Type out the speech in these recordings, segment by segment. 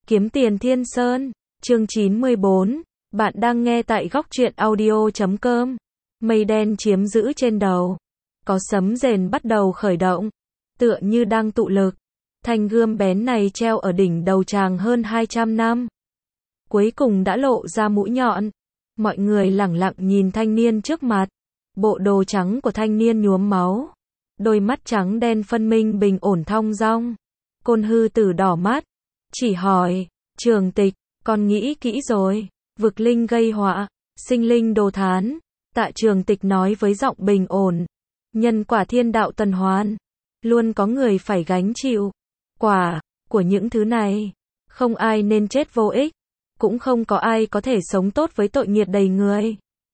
Kiếm tiền Thiên Sơn, chương 94, bạn đang nghe tại góc truyện audio.com. Mây đen chiếm giữ trên đầu, có sấm rền bắt đầu khởi động, tựa như đang tụ lực. Thanh gươm bén này treo ở đỉnh đầu chàng hơn 200 năm. Cuối cùng đã lộ ra mũi nhọn. Mọi người lẳng lặng nhìn thanh niên trước mặt. Bộ đồ trắng của thanh niên nhuốm máu. Đôi mắt trắng đen phân minh bình ổn thong dong. Côn Hư Tử đỏ mắt. Chỉ hỏi, Trường Tịch, con nghĩ kỹ rồi. Vực linh gây họa, sinh linh đồ thán. Tạ Trường Tịch nói với giọng bình ổn. Nhân quả thiên đạo tuần hoàn. Luôn có người phải gánh chịu. Quả của những thứ này. Không ai nên chết vô ích. Cũng không có ai có thể sống tốt với tội nghiệt đầy người.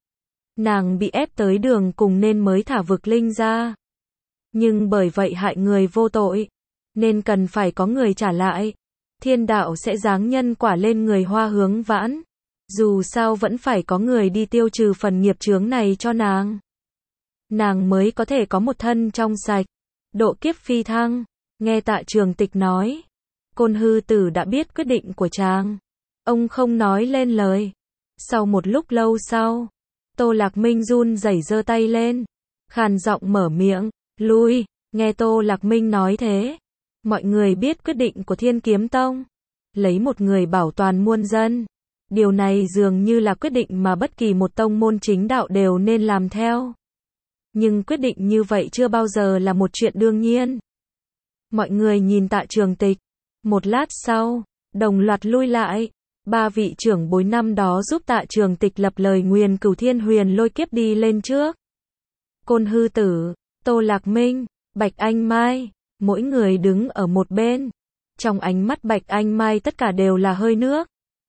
Nàng bị ép tới đường cùng nên mới thả vực linh ra. Nhưng bởi vậy hại người vô tội. Nên cần phải có người trả lại. Thiên đạo sẽ giáng nhân quả lên người Hoa Hướng Vãn. Dù sao vẫn phải có người đi tiêu trừ phần nghiệp chướng này cho nàng. Nàng mới có thể có một thân trong sạch. Độ kiếp phi thăng. Nghe Tạ Trường Tịch nói. Côn Hư Tử đã biết quyết định của chàng. Ông không nói lên lời. Sau một lúc lâu sau, Tô Lạc Minh run rẩy giơ tay lên. Khàn giọng mở miệng. Lui. Nghe Tô Lạc Minh nói thế. Mọi người biết quyết định của Thiên Kiếm Tông. Lấy một người bảo toàn muôn dân. Điều này dường như là quyết định mà bất kỳ một tông môn chính đạo đều nên làm theo. Nhưng quyết định như vậy chưa bao giờ là một chuyện đương nhiên. Mọi người nhìn Tạ Trường Tịch. Một lát sau, đồng loạt lui lại. Ba vị trưởng bối năm đó giúp Tạ Trường Tịch lập lời nguyền Cửu Thiên Huyền Lôi kiếp đi lên trước. Côn Hư Tử, Tô Lạc Minh, Bạch Anh Mai, mỗi người đứng ở một bên. Trong ánh mắt Bạch Anh Mai tất cả đều là hơi nước.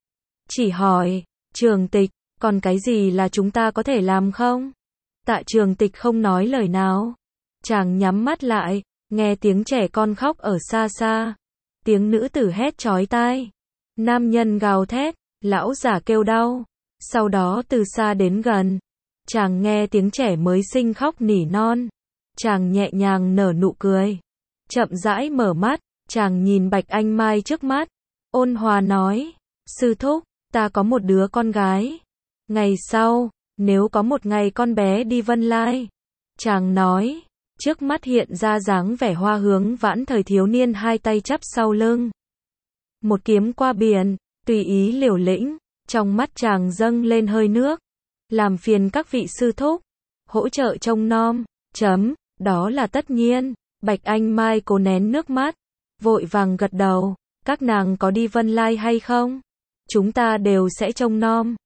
Chỉ hỏi, Trường Tịch, còn cái gì là chúng ta có thể làm không? Tạ Trường Tịch không nói lời nào. Chàng nhắm mắt lại, nghe tiếng trẻ con khóc ở xa xa. Tiếng nữ tử hét chói tai. Nam nhân gào thét, lão giả kêu đau. Sau đó từ xa đến gần. Chàng nghe tiếng trẻ mới sinh khóc nỉ non. Chàng nhẹ nhàng nở nụ cười. Chậm rãi mở mắt, chàng nhìn Bạch Anh Mai trước mắt. Ôn hòa nói, sư thúc, ta có một đứa con gái. Ngày sau, nếu có một ngày con bé đi Vân Lai. Chàng nói, trước mắt hiện ra dáng vẻ Hoa Hướng Vãn thời thiếu niên hai tay chắp sau lưng. Một kiếm qua biển, tùy ý liều lĩnh, trong mắt chàng dâng lên hơi nước. Làm phiền các vị sư thúc, hỗ trợ trông nom, đó là tất nhiên. Bạch Anh Mai cố nén nước mắt, vội vàng gật đầu, các nàng có đi Vân Lai hay không? Chúng ta đều sẽ trông nom.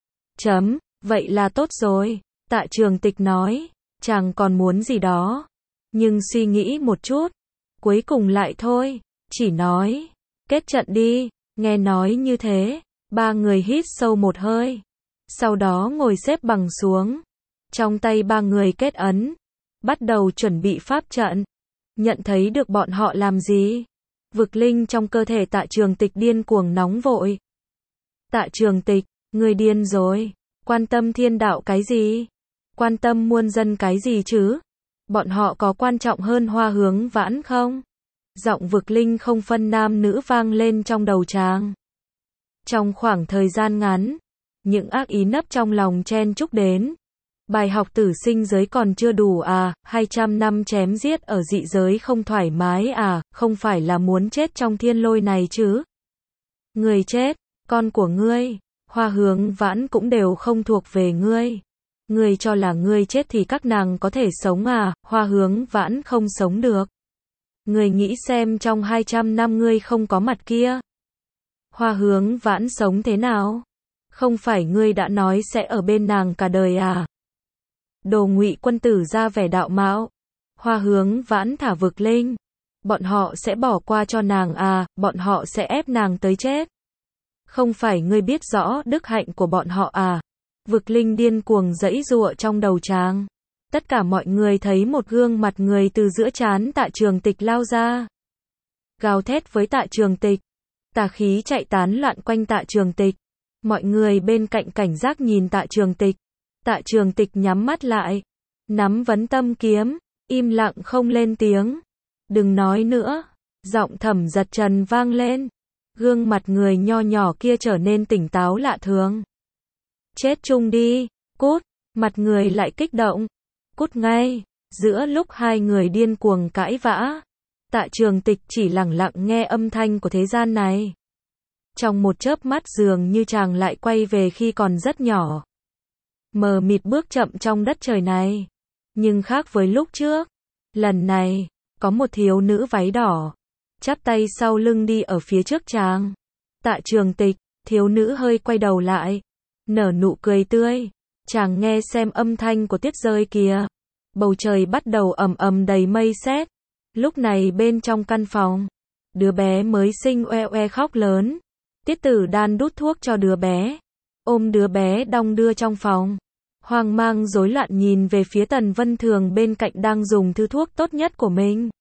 Vậy là tốt rồi. Tạ Trường Tịch nói, chàng còn muốn gì đó. Nhưng suy nghĩ một chút, cuối cùng lại thôi, chỉ nói, kết trận đi. Nghe nói như thế, ba người hít sâu một hơi. Sau đó ngồi xếp bằng xuống. Trong tay ba người kết ấn, bắt đầu chuẩn bị pháp trận. Nhận thấy được bọn họ làm gì? Vực linh trong cơ thể Tạ Trường Tịch điên cuồng nóng vội. Tạ Trường Tịch, ngươi điên rồi. Quan tâm thiên đạo cái gì? Quan tâm muôn dân cái gì chứ? Bọn họ có quan trọng hơn Hoa Hướng Vãn không? Giọng vực linh không phân nam nữ vang lên trong đầu chàng. Trong khoảng thời gian ngắn, những ác ý nấp trong lòng chen chúc đến. Bài học tử sinh giới còn chưa đủ à, 200 năm chém giết ở dị giới không thoải mái à, không phải là muốn chết trong thiên lôi này chứ? Người chết, con của ngươi, Hoa Hướng Vãn cũng đều không thuộc về ngươi. Ngươi cho là ngươi chết thì các nàng có thể sống à, Hoa Hướng Vãn không sống được. Ngươi nghĩ xem trong 200 năm ngươi không có mặt kia. Hoa Hướng Vãn sống thế nào? Không phải ngươi đã nói sẽ ở bên nàng cả đời à? Đồ Ngụy Quân Tử ra vẻ đạo mạo. Hoa Hướng Vãn thả vực linh. Bọn họ sẽ bỏ qua cho nàng à, bọn họ sẽ ép nàng tới chết. Không phải ngươi biết rõ đức hạnh của bọn họ à? Vực linh điên cuồng giãy giụa trong đầu chàng. Tất cả mọi người thấy một gương mặt người từ giữa trán Tạ Trường Tịch lao ra. Gào thét với Tạ Trường Tịch. Tà khí chạy tán loạn quanh Tạ Trường Tịch. Mọi người bên cạnh cảnh giác nhìn Tạ Trường Tịch. Tạ Trường Tịch nhắm mắt lại. Nắm vấn tâm kiếm. Im lặng không lên tiếng. Đừng nói nữa. Giọng Thẩm Giật Trần vang lên. Gương mặt người nho nhỏ kia trở nên tỉnh táo lạ thường. Chết chung đi, cút, mặt người lại kích động. Cút ngay, giữa lúc hai người điên cuồng cãi vã. Tạ Trường Tịch chỉ lẳng lặng nghe âm thanh của thế gian này. Trong một chớp mắt dường như chàng lại quay về khi còn rất nhỏ. Mờ mịt bước chậm trong đất trời này. Nhưng khác với lúc trước. Lần này, có một thiếu nữ váy đỏ. Chắp tay sau lưng đi ở phía trước chàng. Tạ Trường Tịch, thiếu nữ hơi quay đầu lại. Nở nụ cười tươi. Chàng nghe xem âm thanh của tuyết rơi kìa. Bầu trời bắt đầu ầm ầm đầy mây sét. Lúc này bên trong căn phòng, đứa bé mới sinh oe oe khóc lớn. Tiết Tử Đan đút thuốc cho đứa bé, ôm đứa bé đong đưa trong phòng. Hoang mang rối loạn nhìn về phía Tần Vân Thường bên cạnh đang dùng thứ thuốc tốt nhất của mình.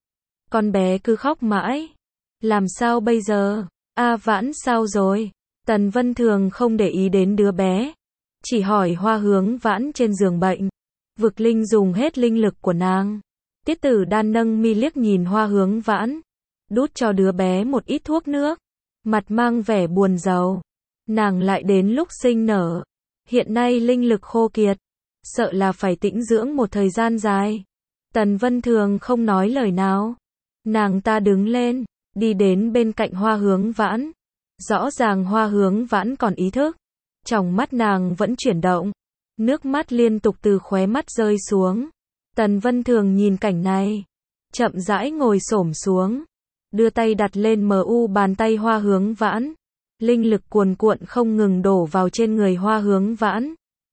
Con bé cứ khóc mãi. Làm sao bây giờ? A Vãn sao rồi? Tần Vân Thường không để ý đến đứa bé. Chỉ hỏi Hoa Hướng Vãn trên giường bệnh. Vực Linh dùng hết linh lực của nàng. Tiết Tử Đan nâng mi liếc nhìn Hoa Hướng Vãn. Đút cho đứa bé một ít thuốc nước. Mặt mang vẻ buồn rầu. Nàng lại đến lúc sinh nở. Hiện nay linh lực khô kiệt. Sợ là phải tĩnh dưỡng một thời gian dài. Tần Vân Thường không nói lời nào. Nàng ta đứng lên. Đi đến bên cạnh Hoa Hướng Vãn. Rõ ràng Hoa Hướng Vãn còn ý thức. Trong mắt nàng vẫn chuyển động. Nước mắt liên tục từ khóe mắt rơi xuống. Tần Vân Thường nhìn cảnh này. Chậm rãi ngồi xổm xuống. Đưa tay đặt lên bàn tay Hoa Hướng Vãn. Linh lực cuồn cuộn không ngừng đổ vào trên người Hoa Hướng Vãn.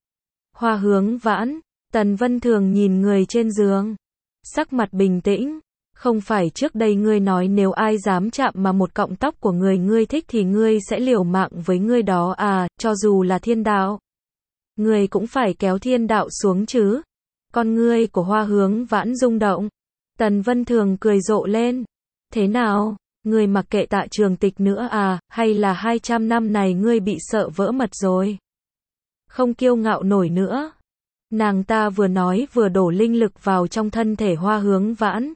Hoa Hướng Vãn, Tần Vân Thường nhìn người trên giường. Sắc mặt bình tĩnh. Không phải trước đây ngươi nói nếu ai dám chạm mà một cọng tóc của người ngươi thích thì ngươi sẽ liều mạng với ngươi đó à, cho dù là thiên đạo. Ngươi cũng phải kéo thiên đạo xuống chứ. Con ngươi của Hoa Hướng Vãn rung động. Tần Vân Thường cười rộ lên. Thế nào, ngươi mặc kệ Tạ Trường Tịch nữa à, hay là 200 năm này ngươi bị sợ vỡ mật rồi? Không kiêu ngạo nổi nữa. Nàng ta vừa nói vừa đổ linh lực vào trong thân thể Hoa Hướng Vãn.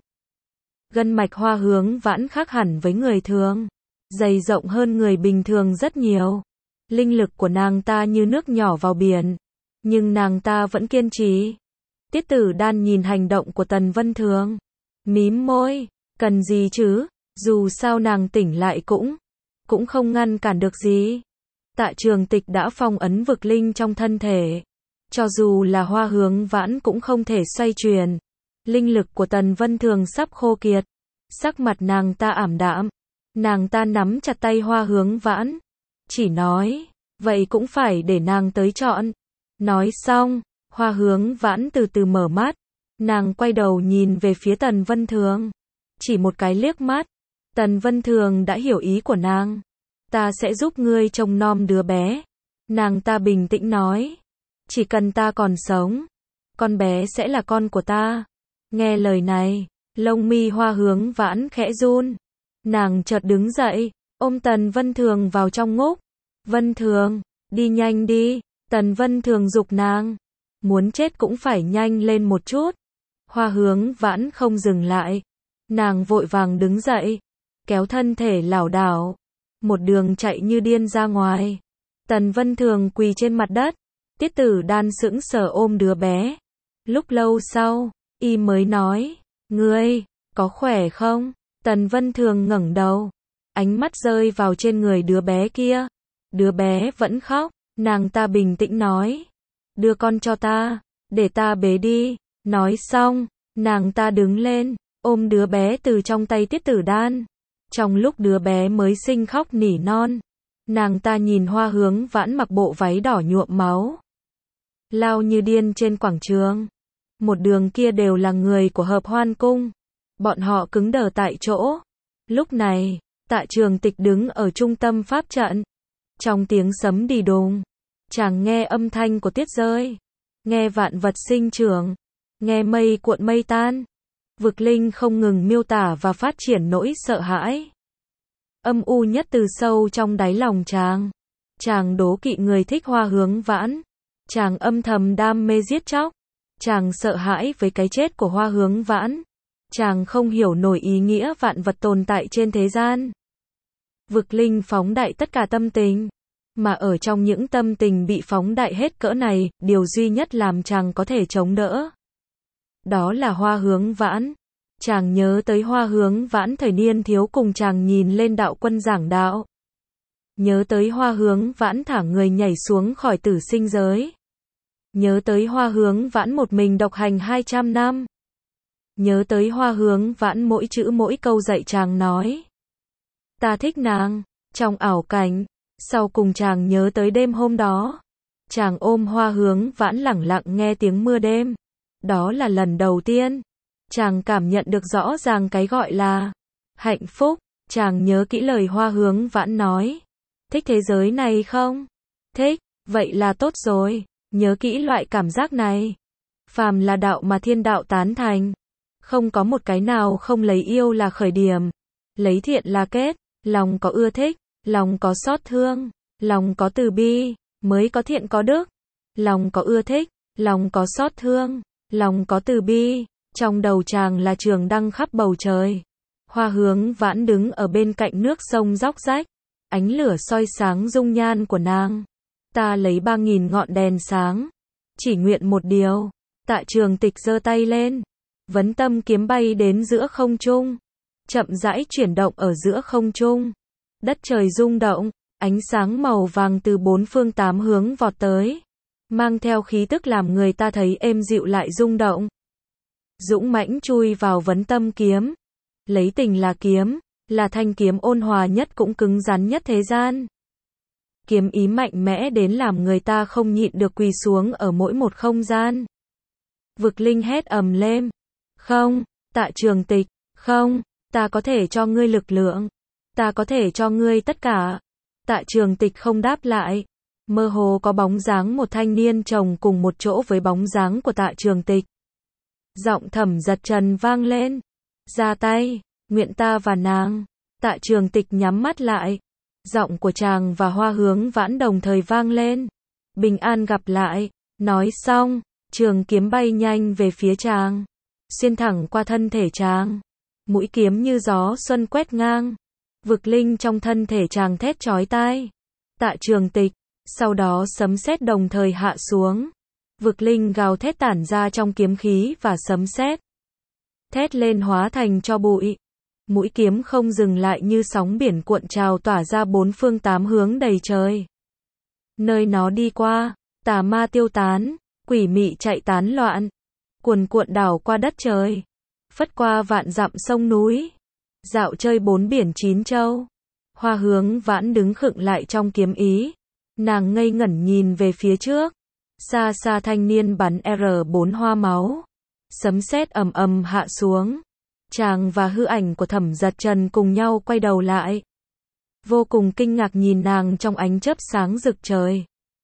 Gân mạch Hoa Hướng Vãn khác hẳn với người thường. Dày rộng hơn người bình thường rất nhiều. Linh lực của nàng ta như nước nhỏ vào biển. Nhưng nàng ta vẫn kiên trì. Tiết Tử Đan nhìn hành động của Tần Vân Thường. Mím môi. Cần gì chứ? Dù sao nàng tỉnh lại cũng không ngăn cản được gì. Tạ Trường Tịch đã phong ấn vực linh trong thân thể. Cho dù là Hoa Hướng Vãn cũng không thể xoay chuyển. Linh lực của Tần Vân Thường sắp khô kiệt. Sắc mặt nàng ta ảm đạm. Nàng ta nắm chặt tay Hoa Hướng Vãn. Chỉ nói, vậy cũng phải để nàng tới chọn. Nói xong, Hoa Hướng Vãn từ từ mở mắt. Nàng quay đầu nhìn về phía Tần Vân Thường. Chỉ một cái liếc mắt. Tần Vân Thường đã hiểu ý của nàng. Ta sẽ giúp ngươi trông nom đứa bé. Nàng ta bình tĩnh nói. Chỉ cần ta còn sống, con bé sẽ là con của ta. Nghe lời này, lông mi Hoa Hướng Vãn khẽ run. Nàng chợt đứng dậy, ôm Tần Vân Thường vào trong ngúc. Vân Thường, đi nhanh đi. Tần Vân Thường giục nàng. Muốn chết cũng phải nhanh lên một chút. Hoa Hướng Vãn không dừng lại. Nàng vội vàng đứng dậy, kéo thân thể lảo đảo, một đường chạy như điên ra ngoài. Tần Vân Thường quỳ trên mặt đất. Tiết Tử Đan sững sờ ôm đứa bé. Lúc lâu sau, y mới nói, ngươi, có khỏe không? Tần Vân Thường ngẩng đầu, ánh mắt rơi vào trên người đứa bé kia. Đứa bé vẫn khóc, nàng ta bình tĩnh nói, đưa con cho ta, để ta bế đi. Nói xong, nàng ta đứng lên, ôm đứa bé từ trong tay Tiết Tử Đan. Trong lúc đứa bé mới sinh khóc nỉ non, nàng ta nhìn Hoa Hướng Vãn mặc bộ váy đỏ nhuộm máu, lao như điên trên quảng trường. Một đường kia đều là người của Hợp Hoan Cung. Bọn họ cứng đờ tại chỗ. Lúc này, Tạ Trường Tịch đứng ở trung tâm pháp trận. Trong tiếng sấm đì đùng, chàng nghe âm thanh của tuyết rơi, nghe vạn vật sinh trưởng, nghe mây cuộn mây tan. Vực linh không ngừng miêu tả và phát triển nỗi sợ hãi. Âm u nhất từ sâu trong đáy lòng chàng. Chàng đố kỵ người thích Hoa Hướng Vãn. Chàng âm thầm đam mê giết chóc. Chàng sợ hãi với cái chết của Hoa Hướng Vãn. Chàng không hiểu nổi ý nghĩa vạn vật tồn tại trên thế gian. Vực Linh phóng đại tất cả tâm tình. Mà ở trong những tâm tình bị phóng đại hết cỡ này, điều duy nhất làm chàng có thể chống đỡ. Đó là Hoa Hướng Vãn. Chàng nhớ tới Hoa Hướng Vãn thời niên thiếu cùng chàng nhìn lên đạo quân giảng đạo. Nhớ tới Hoa Hướng Vãn thả người nhảy xuống khỏi tử sinh giới. Nhớ tới Hoa Hướng Vãn một mình độc hành 200 năm. Nhớ tới Hoa Hướng Vãn mỗi chữ mỗi câu dạy chàng nói. Ta thích nàng. Trong ảo cảnh, sau cùng chàng nhớ tới đêm hôm đó. Chàng ôm Hoa Hướng Vãn lẳng lặng nghe tiếng mưa đêm. Đó là lần đầu tiên. Chàng cảm nhận được rõ ràng cái gọi là hạnh phúc. Chàng nhớ kỹ lời Hoa Hướng Vãn nói. Thích thế giới này không? Thích, vậy là tốt rồi. Nhớ kỹ loại cảm giác này. Phàm là đạo mà thiên đạo tán thành. Không có một cái nào không lấy yêu là khởi điểm. Lấy thiện là kết. Lòng có ưa thích, lòng có xót thương, lòng có từ bi, mới có thiện có đức. Lòng có ưa thích, lòng có xót thương, lòng có từ bi. Trong đầu chàng là trường đăng khắp bầu trời. Hoa Hướng Vãn đứng ở bên cạnh nước sông róc rách. Ánh lửa soi sáng dung nhan của nàng. Ta lấy 3000 ngọn đèn sáng. Chỉ nguyện một điều. Tạ Trường Tịch giơ tay lên. Vấn tâm kiếm bay đến giữa không trung. Chậm rãi chuyển động ở giữa không trung. Đất trời rung động. Ánh sáng màu vàng từ bốn phương tám hướng vọt tới. Mang theo khí tức làm người ta thấy êm dịu lại rung động. Dũng mãnh chui vào vấn tâm kiếm. Lấy tình là kiếm. Là thanh kiếm ôn hòa nhất cũng cứng rắn nhất thế gian. Kiếm ý mạnh mẽ đến làm người ta không nhịn được quỳ xuống ở mỗi một không gian. Vực Linh hét ầm lên. Không, Tạ Trường Tịch, không, ta có thể cho ngươi lực lượng. Ta có thể cho ngươi tất cả. Tạ Trường Tịch không đáp lại. Mơ hồ có bóng dáng một thanh niên chồng cùng một chỗ với bóng dáng của Tạ Trường Tịch. Giọng Thẩm Giật Trần vang lên. Ra tay. Nguyện ta và nàng. Tạ Trường Tịch nhắm mắt lại. Giọng của chàng và Hoa Hướng Vãn đồng thời vang lên. Bình an gặp lại. Nói xong, trường kiếm bay nhanh về phía chàng. Xuyên thẳng qua thân thể chàng. Mũi kiếm như gió xuân quét ngang. Vực Linh trong thân thể chàng thét chói tai. Tạ Trường Tịch. Sau đó sấm sét đồng thời hạ xuống. Vực Linh gào thét tản ra trong kiếm khí và sấm sét. Thét lên hóa thành tro bụi. Mũi kiếm không dừng lại như sóng biển cuộn trào tỏa ra bốn phương tám hướng đầy trời. Nơi nó đi qua, tà ma tiêu tán, quỷ mị chạy tán loạn, cuồn cuộn đảo qua đất trời, phất qua vạn dặm sông núi, dạo chơi bốn biển chín châu. Hoa Hướng Vãn đứng khựng lại trong kiếm ý, nàng ngây ngẩn nhìn về phía trước, xa xa thanh niên bắn R4 hoa máu, sấm sét ầm ầm hạ xuống. Chàng và hư ảnh của Thẩm Giật Trần cùng nhau quay đầu lại. Vô cùng kinh ngạc nhìn nàng trong ánh chớp sáng rực trời.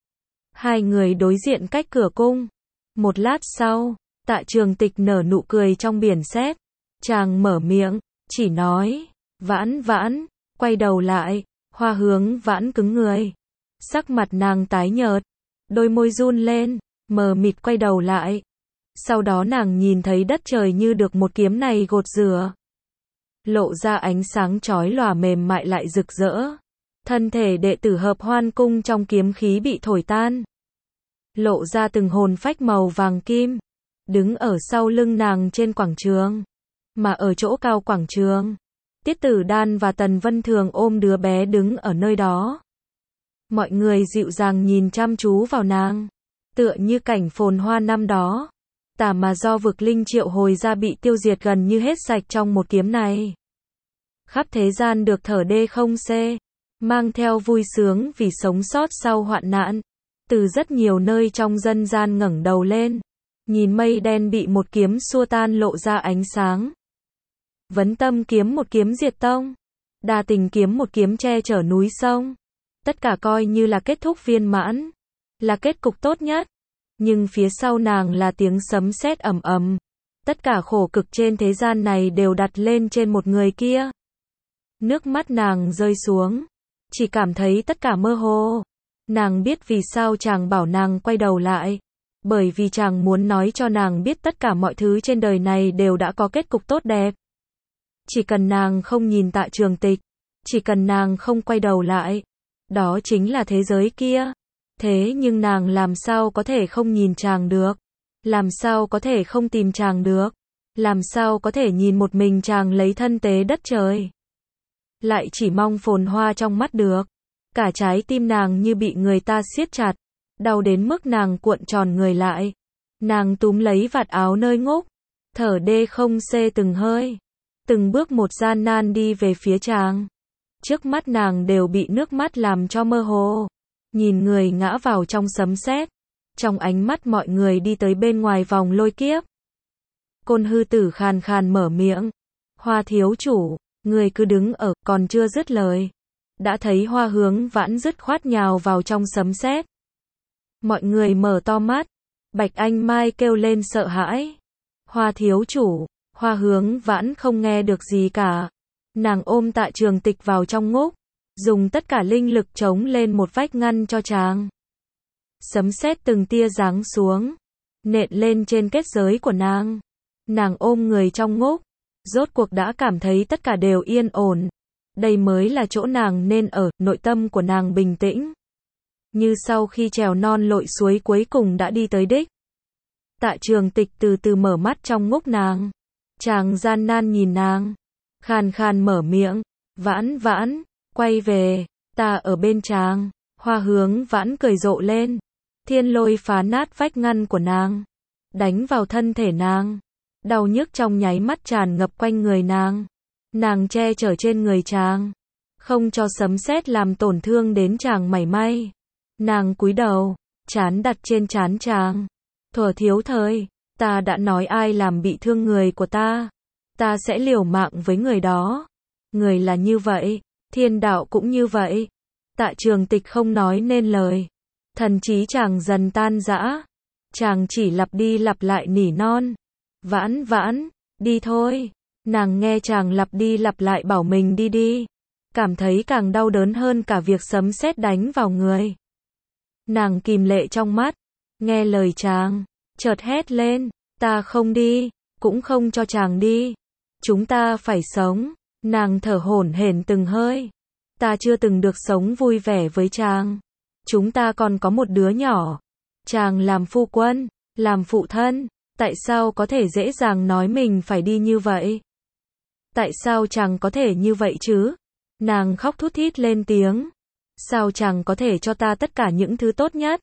Hai người đối diện cách cửa cung. Một lát sau, Tạ Trường Tịch nở nụ cười trong biển sét. Chàng mở miệng, chỉ nói, Vãn Vãn, quay đầu lại. Hoa Hướng Vãn cứng người. Sắc mặt nàng tái nhợt, đôi môi run lên, mờ mịt quay đầu lại. Sau đó nàng nhìn thấy đất trời như được một kiếm này gột rửa. Lộ ra ánh sáng chói lòa mềm mại lại rực rỡ. Thân thể đệ tử Hợp Hoan Cung trong kiếm khí bị thổi tan. Lộ ra từng hồn phách màu vàng kim. Đứng ở sau lưng nàng trên quảng trường. Mà ở chỗ cao quảng trường, Tiết Tử Đan và Tần Vân Thường ôm đứa bé đứng ở nơi đó. Mọi người dịu dàng nhìn chăm chú vào nàng. Tựa như cảnh phồn hoa năm đó. Tà mà do Vực Linh triệu hồi ra bị tiêu diệt gần như hết sạch trong một kiếm này. Khắp thế gian được thở đê không xê, mang theo vui sướng vì sống sót sau hoạn nạn. Từ rất nhiều nơi trong dân gian ngẩng đầu lên, nhìn mây đen bị một kiếm xua tan lộ ra ánh sáng. Vấn tâm kiếm một kiếm diệt tông, Đa tình kiếm một kiếm che chở núi sông. Tất cả coi như là kết thúc viên mãn, là kết cục tốt nhất. Nhưng phía sau nàng là tiếng sấm sét ầm ầm. Tất cả khổ cực trên thế gian này đều đặt lên trên một người kia. Nước mắt nàng rơi xuống. Chỉ cảm thấy tất cả mơ hồ. Nàng biết vì sao chàng bảo nàng quay đầu lại. Bởi vì chàng muốn nói cho nàng biết tất cả mọi thứ trên đời này đều đã có kết cục tốt đẹp. Chỉ cần nàng không nhìn Tạ Trường Tịch, Chỉ cần nàng không quay đầu lại, đó chính là thế giới kia. Thế nhưng nàng làm sao có thể không nhìn chàng được? Làm sao có thể không tìm chàng được? Làm sao có thể nhìn một mình chàng lấy thân tế đất trời? Lại chỉ mong phồn hoa trong mắt được. Cả trái tim nàng như bị người ta siết chặt, đau đến mức nàng cuộn tròn người lại. Nàng túm lấy vạt áo nơi ngúc, thở đê không xê từng hơi, từng bước một gian nan đi về phía chàng. Trước mắt nàng đều bị nước mắt làm cho mơ hồ. Nhìn người ngã vào trong sấm sét, trong ánh mắt mọi người đi tới bên ngoài vòng lôi kiếp. Côn Hư Tử khàn khàn mở miệng. Hoa thiếu chủ, người cứ đứng ở, còn chưa dứt lời. Đã thấy Hoa Hướng Vãn dứt khoát nhào vào trong sấm sét. Mọi người mở to mắt. Bạch Anh Mai kêu lên sợ hãi. Hoa thiếu chủ, Hoa Hướng Vãn không nghe được gì cả. Nàng ôm Tạ Trường Tịch vào trong ngúc, dùng tất cả linh lực chống lên một vách ngăn cho chàng. Sấm sét từng tia giáng xuống, nện lên trên kết giới của nàng. Nàng ôm người trong ngúc, rốt cuộc đã cảm thấy tất cả đều yên ổn. Đây mới là chỗ nàng nên ở, nội tâm của nàng bình tĩnh. Như sau khi trèo non lội suối cuối cùng đã đi tới đích. Tạ Trường Tịch từ từ mở mắt trong ngúc nàng. Chàng gian nan nhìn nàng, khàn khàn mở miệng, Vãn Vãn, quay về, ta ở bên chàng. Hoa Hướng Vãn cười rộ lên, thiên lôi phá nát vách ngăn của nàng, đánh vào thân thể nàng. Đau nhức trong nháy mắt tràn ngập quanh người nàng. Nàng che chở trên người chàng, không cho sấm sét làm tổn thương đến chàng mảy may. Nàng cúi đầu, trán đặt trên trán chàng. Thuở thiếu thời, ta đã nói ai làm bị thương người của ta, ta sẽ liều mạng với người đó. Người là như vậy, thiên đạo cũng như vậy. Tạ Trường Tịch không nói nên lời. Thần trí chàng dần tan rã. Chàng chỉ lặp đi lặp lại nỉ non. Vãn Vãn, đi thôi. Nàng nghe chàng lặp đi lặp lại bảo mình đi đi. Cảm thấy càng đau đớn hơn cả việc sấm sét đánh vào người. Nàng kìm lệ trong mắt, nghe lời chàng, chợt hét lên, ta không đi, cũng không cho chàng đi. Chúng ta phải sống. Nàng thở hổn hển từng hơi. Ta chưa từng được sống vui vẻ với chàng. Chúng ta còn có một đứa nhỏ. Chàng làm phu quân, làm phụ thân, tại sao có thể dễ dàng nói mình phải đi như vậy? Tại sao chàng có thể như vậy chứ? Nàng khóc thút thít lên tiếng. Sao chàng có thể cho ta tất cả những thứ tốt nhất?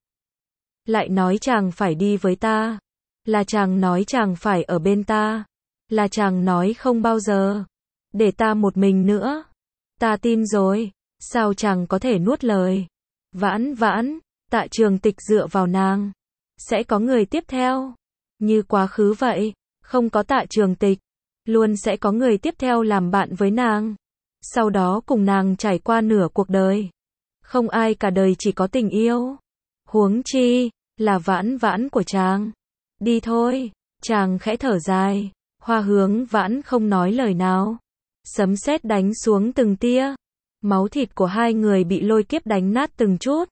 Lại nói chàng phải đi với ta. Là chàng nói chàng phải ở bên ta. Là chàng nói không bao giờ để ta một mình nữa. Ta tin rồi. Sao chàng có thể nuốt lời? Vãn Vãn, Tạ Trường Tịch dựa vào nàng. Sẽ có người tiếp theo. Như quá khứ vậy, không có Tạ Trường Tịch, luôn sẽ có người tiếp theo làm bạn với nàng. Sau đó cùng nàng trải qua nửa cuộc đời. Không ai cả đời chỉ có tình yêu. Huống chi, là Vãn Vãn của chàng. Đi thôi, chàng khẽ thở dài. Hoa Hướng Vãn không nói lời nào. Sấm sét đánh xuống từng tia. Máu thịt của hai người bị lôi kiếp đánh nát từng chút.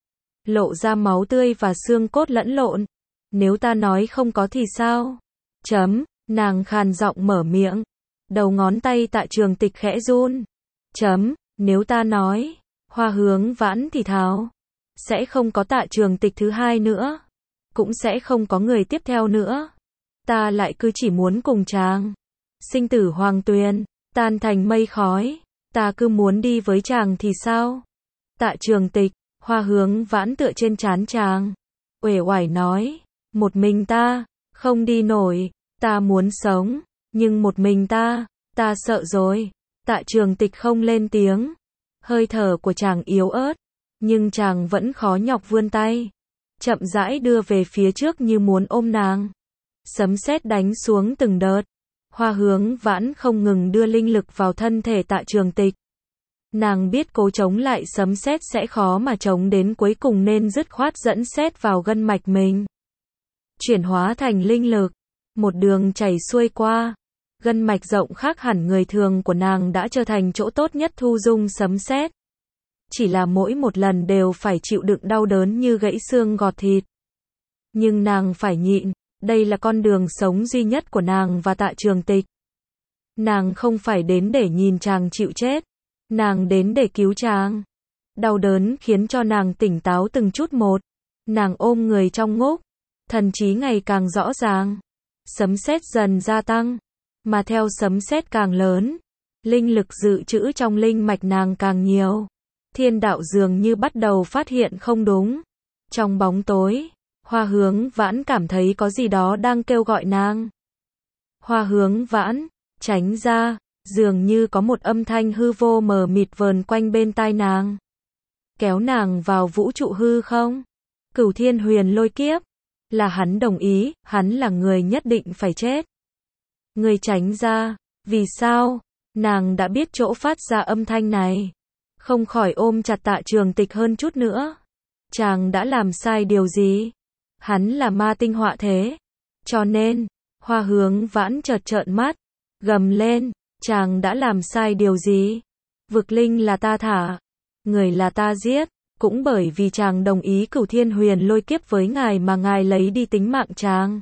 Lộ ra máu tươi và xương cốt lẫn lộn. Nếu ta nói không có thì sao? Nàng khàn giọng mở miệng. Đầu ngón tay Tạ Trường Tịch khẽ run. Nếu ta nói, Hoa Hướng Vãn thì thào. Sẽ không có Tạ Trường Tịch thứ hai nữa. Cũng sẽ không có người tiếp theo nữa. Ta lại cứ chỉ muốn cùng chàng. Sinh tử hoàng tuyền, tan thành mây khói. Ta cứ muốn đi với chàng thì sao? Tạ Trường Tịch, Hoa Hướng Vãn tựa trên trán chàng. Uể oải nói, một mình ta, không đi nổi. Ta muốn sống, nhưng một mình ta sợ rồi. Tạ Trường Tịch không lên tiếng. Hơi thở của chàng yếu ớt, nhưng chàng vẫn khó nhọc vươn tay. Chậm rãi đưa về phía trước như muốn ôm nàng. Sấm sét đánh xuống từng đợt. Hoa Hướng Vãn không ngừng đưa linh lực vào thân thể Tạ Trường Tịch. Nàng biết cố chống lại sấm sét sẽ khó mà chống đến cuối cùng nên dứt khoát dẫn sét vào gân mạch mình. Chuyển hóa thành linh lực. Một đường chảy xuôi qua. Gân mạch rộng khác hẳn người thường của nàng đã trở thành chỗ tốt nhất thu dung sấm sét. Chỉ là mỗi một lần đều phải chịu đựng đau đớn như gãy xương gọt thịt. Nhưng nàng phải nhịn. Đây là con đường sống duy nhất của nàng và Tạ Trường Tịch. Nàng không phải đến để nhìn chàng chịu chết. Nàng đến để cứu chàng. Đau đớn khiến cho nàng tỉnh táo từng chút một. Nàng ôm người trong ngốc, thần trí ngày càng rõ ràng. Sấm sét dần gia tăng, mà theo sấm sét càng lớn, linh lực dự trữ trong linh mạch nàng càng nhiều. Thiên đạo dường như bắt đầu phát hiện không đúng. Trong bóng tối, Hoa Hướng Vãn cảm thấy có gì đó đang kêu gọi nàng. Hoa Hướng Vãn, tránh ra, dường như có một âm thanh hư vô mờ mịt vờn quanh bên tai nàng. Kéo nàng vào vũ trụ hư không? Cửu Thiên Huyền Lôi Kiếp. Là hắn đồng ý, hắn là người nhất định phải chết. Người tránh ra, vì sao? Nàng đã biết chỗ phát ra âm thanh này. Không khỏi ôm chặt Tạ Trường Tịch hơn chút nữa. Chàng đã làm sai điều gì? Hắn là ma tinh họa thế. Cho nên, Hoa Hướng Vãn chợt trợn mắt, gầm lên, chàng đã làm sai điều gì? Vực linh là ta thả, người là ta giết, cũng bởi vì chàng đồng ý Cửu Thiên Huyền Lôi Kiếp với ngài mà ngài lấy đi tính mạng chàng.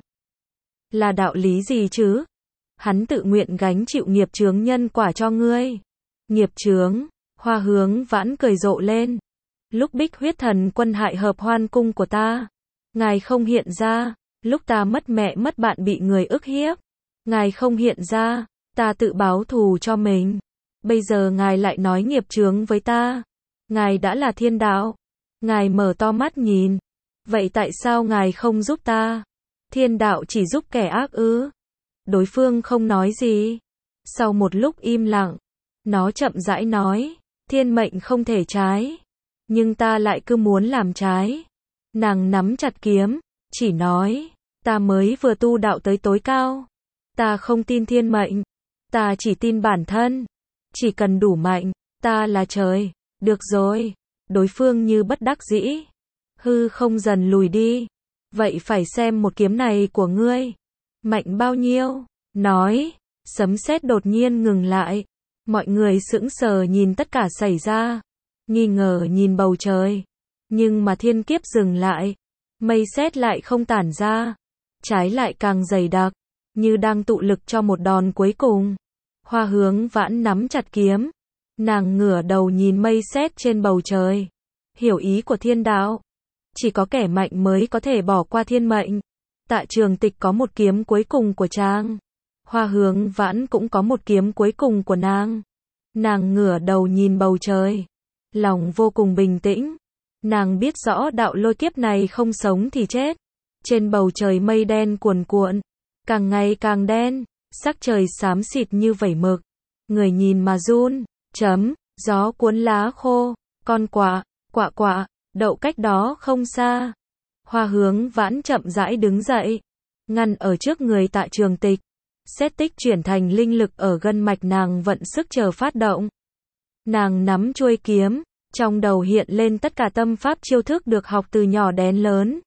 Là đạo lý gì chứ? Hắn tự nguyện gánh chịu nghiệp chướng nhân quả cho ngươi. Nghiệp chướng? Hoa Hướng Vãn cười rộ lên. Lúc Bích Huyết Thần Quân hại hợp hoan cung của ta, ngài không hiện ra. Lúc ta mất mẹ mất bạn bị người ức hiếp, ngài không hiện ra. Ta tự báo thù cho mình. Bây giờ ngài lại nói nghiệp chướng với ta. Ngài đã là thiên đạo. Ngài mở to mắt nhìn. Vậy tại sao ngài không giúp ta? Thiên đạo chỉ giúp kẻ ác ư? Đối phương không nói gì. Sau một lúc im lặng, nó chậm rãi nói, thiên mệnh không thể trái. Nhưng ta lại cứ muốn làm trái. Nàng nắm chặt kiếm, chỉ nói, ta mới vừa tu đạo tới tối cao. Ta không tin thiên mệnh. Ta chỉ tin bản thân. Chỉ cần đủ mạnh, ta là trời. Được rồi. Đối phương như bất đắc dĩ. Hư không dần lùi đi. Vậy phải xem một kiếm này của ngươi mạnh bao nhiêu. Nói, sấm sét đột nhiên ngừng lại. Mọi người sững sờ nhìn tất cả xảy ra. Nghi ngờ nhìn bầu trời. Nhưng mà thiên kiếp dừng lại. Mây sét lại không tản ra. Trái lại càng dày đặc. Như đang tụ lực cho một đòn cuối cùng. Hoa Hướng Vãn nắm chặt kiếm. Nàng ngửa đầu nhìn mây sét trên bầu trời. Hiểu ý của thiên đạo. Chỉ có kẻ mạnh mới có thể bỏ qua thiên mệnh. Tạ Trường Tịch có một kiếm cuối cùng của chàng. Hoa Hướng Vãn cũng có một kiếm cuối cùng của nàng. Nàng ngửa đầu nhìn bầu trời. Lòng vô cùng bình tĩnh. Nàng biết rõ đạo lôi kiếp này không sống thì chết. Trên bầu trời mây đen cuồn cuộn. Càng ngày càng đen. Sắc trời xám xịt như vẩy mực. Người nhìn mà run. Chấm, gió cuốn lá khô. Con quạ, quạ, đậu cách đó không xa. Hoa Hướng Vãn chậm rãi đứng dậy. Ngăn ở trước người Tạ Trường Tịch. Sét tích chuyển thành linh lực ở gân mạch nàng vận sức chờ phát động. Nàng nắm chuôi kiếm. Trong đầu hiện lên tất cả tâm pháp chiêu thức được học từ nhỏ đến lớn.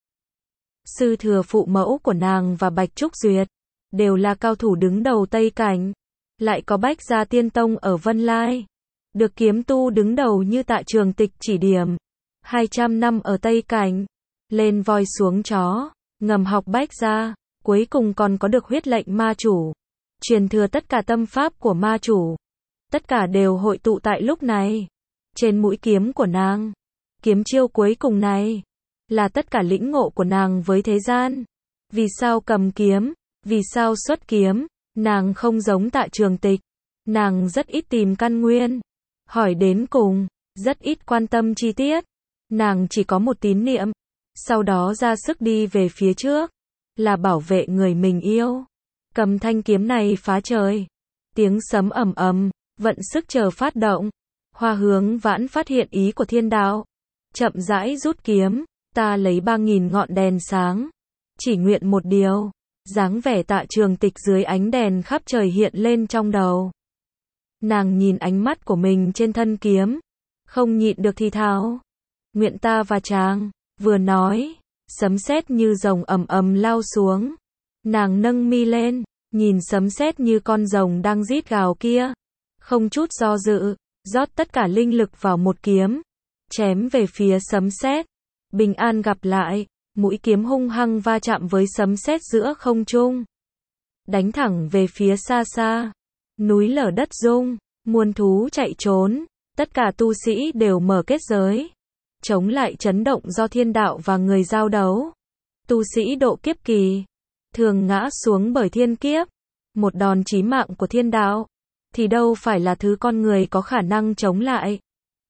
Sư thừa phụ mẫu của nàng và Bạch Trúc Duyệt đều là cao thủ đứng đầu Tây Cảnh. Lại có Bách Gia Tiên Tông ở Vân Lai. Được kiếm tu đứng đầu như Tạ Trường Tịch chỉ điểm. 200 năm ở Tây Cảnh. Lên voi xuống chó. Ngầm học Bách Gia. Cuối cùng còn có được huyết lệnh ma chủ. Truyền thừa tất cả tâm pháp của ma chủ. Tất cả đều hội tụ tại lúc này. Trên mũi kiếm của nàng. Kiếm chiêu cuối cùng này. Là tất cả lĩnh ngộ của nàng với thế gian. Vì sao cầm kiếm? Vì sao xuất kiếm? Nàng không giống Tạ Trường Tịch. Nàng rất ít tìm căn nguyên. Hỏi đến cùng. Rất ít quan tâm chi tiết. Nàng chỉ có một tín niệm. Sau đó ra sức đi về phía trước. Là bảo vệ người mình yêu. Cầm thanh kiếm này phá trời. Tiếng sấm ầm ầm. Vận sức chờ phát động. Hoa Hướng Vãn phát hiện ý của thiên đạo. Chậm rãi rút kiếm. Ta lấy 3000 ngọn đèn sáng. Chỉ nguyện một điều. Dáng vẻ Tạ Trường Tịch dưới ánh đèn khắp trời hiện lên trong đầu. Nàng nhìn ánh mắt của mình trên thân kiếm. Không nhịn được thì thào. Nguyện ta và chàng. Vừa nói. Sấm sét như rồng ầm ầm lao xuống. Nàng nâng mi lên. Nhìn sấm sét như con rồng đang rít gào kia. Không chút do dự. Rót tất cả linh lực vào một kiếm. Chém về phía sấm sét. Bình an gặp lại. Mũi kiếm hung hăng va chạm với sấm sét giữa không trung. Đánh thẳng về phía xa xa. Núi lở đất rung. Muôn thú chạy trốn. Tất cả tu sĩ đều mở kết giới, chống lại chấn động do thiên đạo và người giao đấu. Tu sĩ độ kiếp kỳ, thường ngã xuống bởi thiên kiếp. Một đòn chí mạng của thiên đạo, thì đâu phải là thứ con người có khả năng chống lại.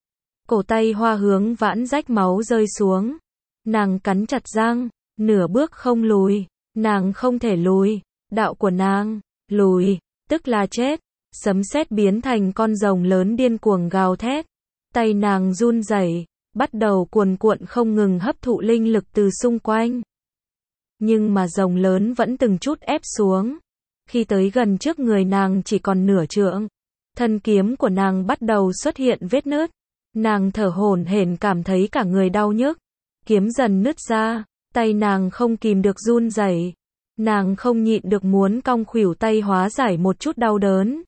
Cổ tay Hoa Hướng Vãn rách máu rơi xuống. Nàng cắn chặt răng, nửa bước không lùi. Nàng không thể lùi. Đạo của nàng, lùi, tức là chết. Sấm sét biến thành con rồng lớn điên cuồng gào thét. Tay nàng run rẩy, bắt đầu cuồn cuộn không ngừng hấp thụ linh lực từ xung quanh. Nhưng mà rồng lớn vẫn từng chút ép xuống. Khi tới gần trước người nàng chỉ còn nửa trượng, thân kiếm của nàng bắt đầu xuất hiện vết nứt. Nàng thở hổn hển cảm thấy cả người đau nhức. Kiếm dần nứt ra, tay nàng không kìm được run rẩy. Nàng không nhịn được muốn cong khuỷu tay hóa giải một chút đau đớn.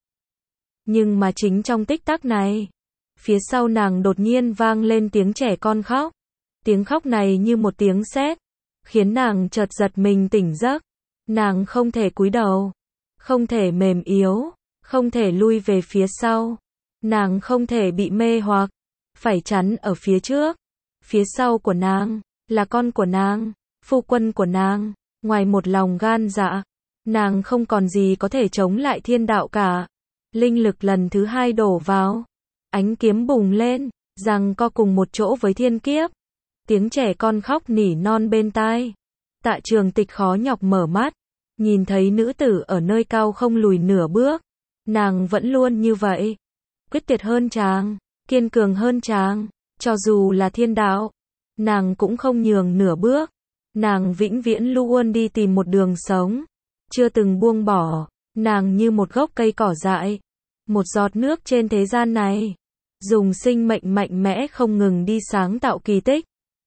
Nhưng mà chính trong tích tắc này, phía sau nàng đột nhiên vang lên tiếng trẻ con khóc. Tiếng khóc này như một tiếng sét, khiến nàng chợt giật mình tỉnh giấc. Nàng không thể cúi đầu, không thể mềm yếu, không thể lui về phía sau. Nàng không thể bị mê hoặc, phải chắn ở phía trước. Phía sau của nàng, là con của nàng, phu quân của nàng. Ngoài một lòng gan dạ, nàng không còn gì có thể chống lại thiên đạo cả. Linh lực lần thứ hai đổ vào. Ánh kiếm bùng lên, giằng co cùng một chỗ với thiên kiếp. Tiếng trẻ con khóc nỉ non bên tai. Tạ Trường Tịch khó nhọc mở mắt, nhìn thấy nữ tử ở nơi cao không lùi nửa bước. Nàng vẫn luôn như vậy. Quyết tuyệt hơn chàng, kiên cường hơn chàng. Cho dù là thiên đạo, nàng cũng không nhường nửa bước. Nàng vĩnh viễn luôn đi tìm một đường sống, chưa từng buông bỏ. Nàng như một gốc cây cỏ dại, một giọt nước trên thế gian này, dùng sinh mệnh mạnh mẽ không ngừng đi sáng tạo kỳ tích.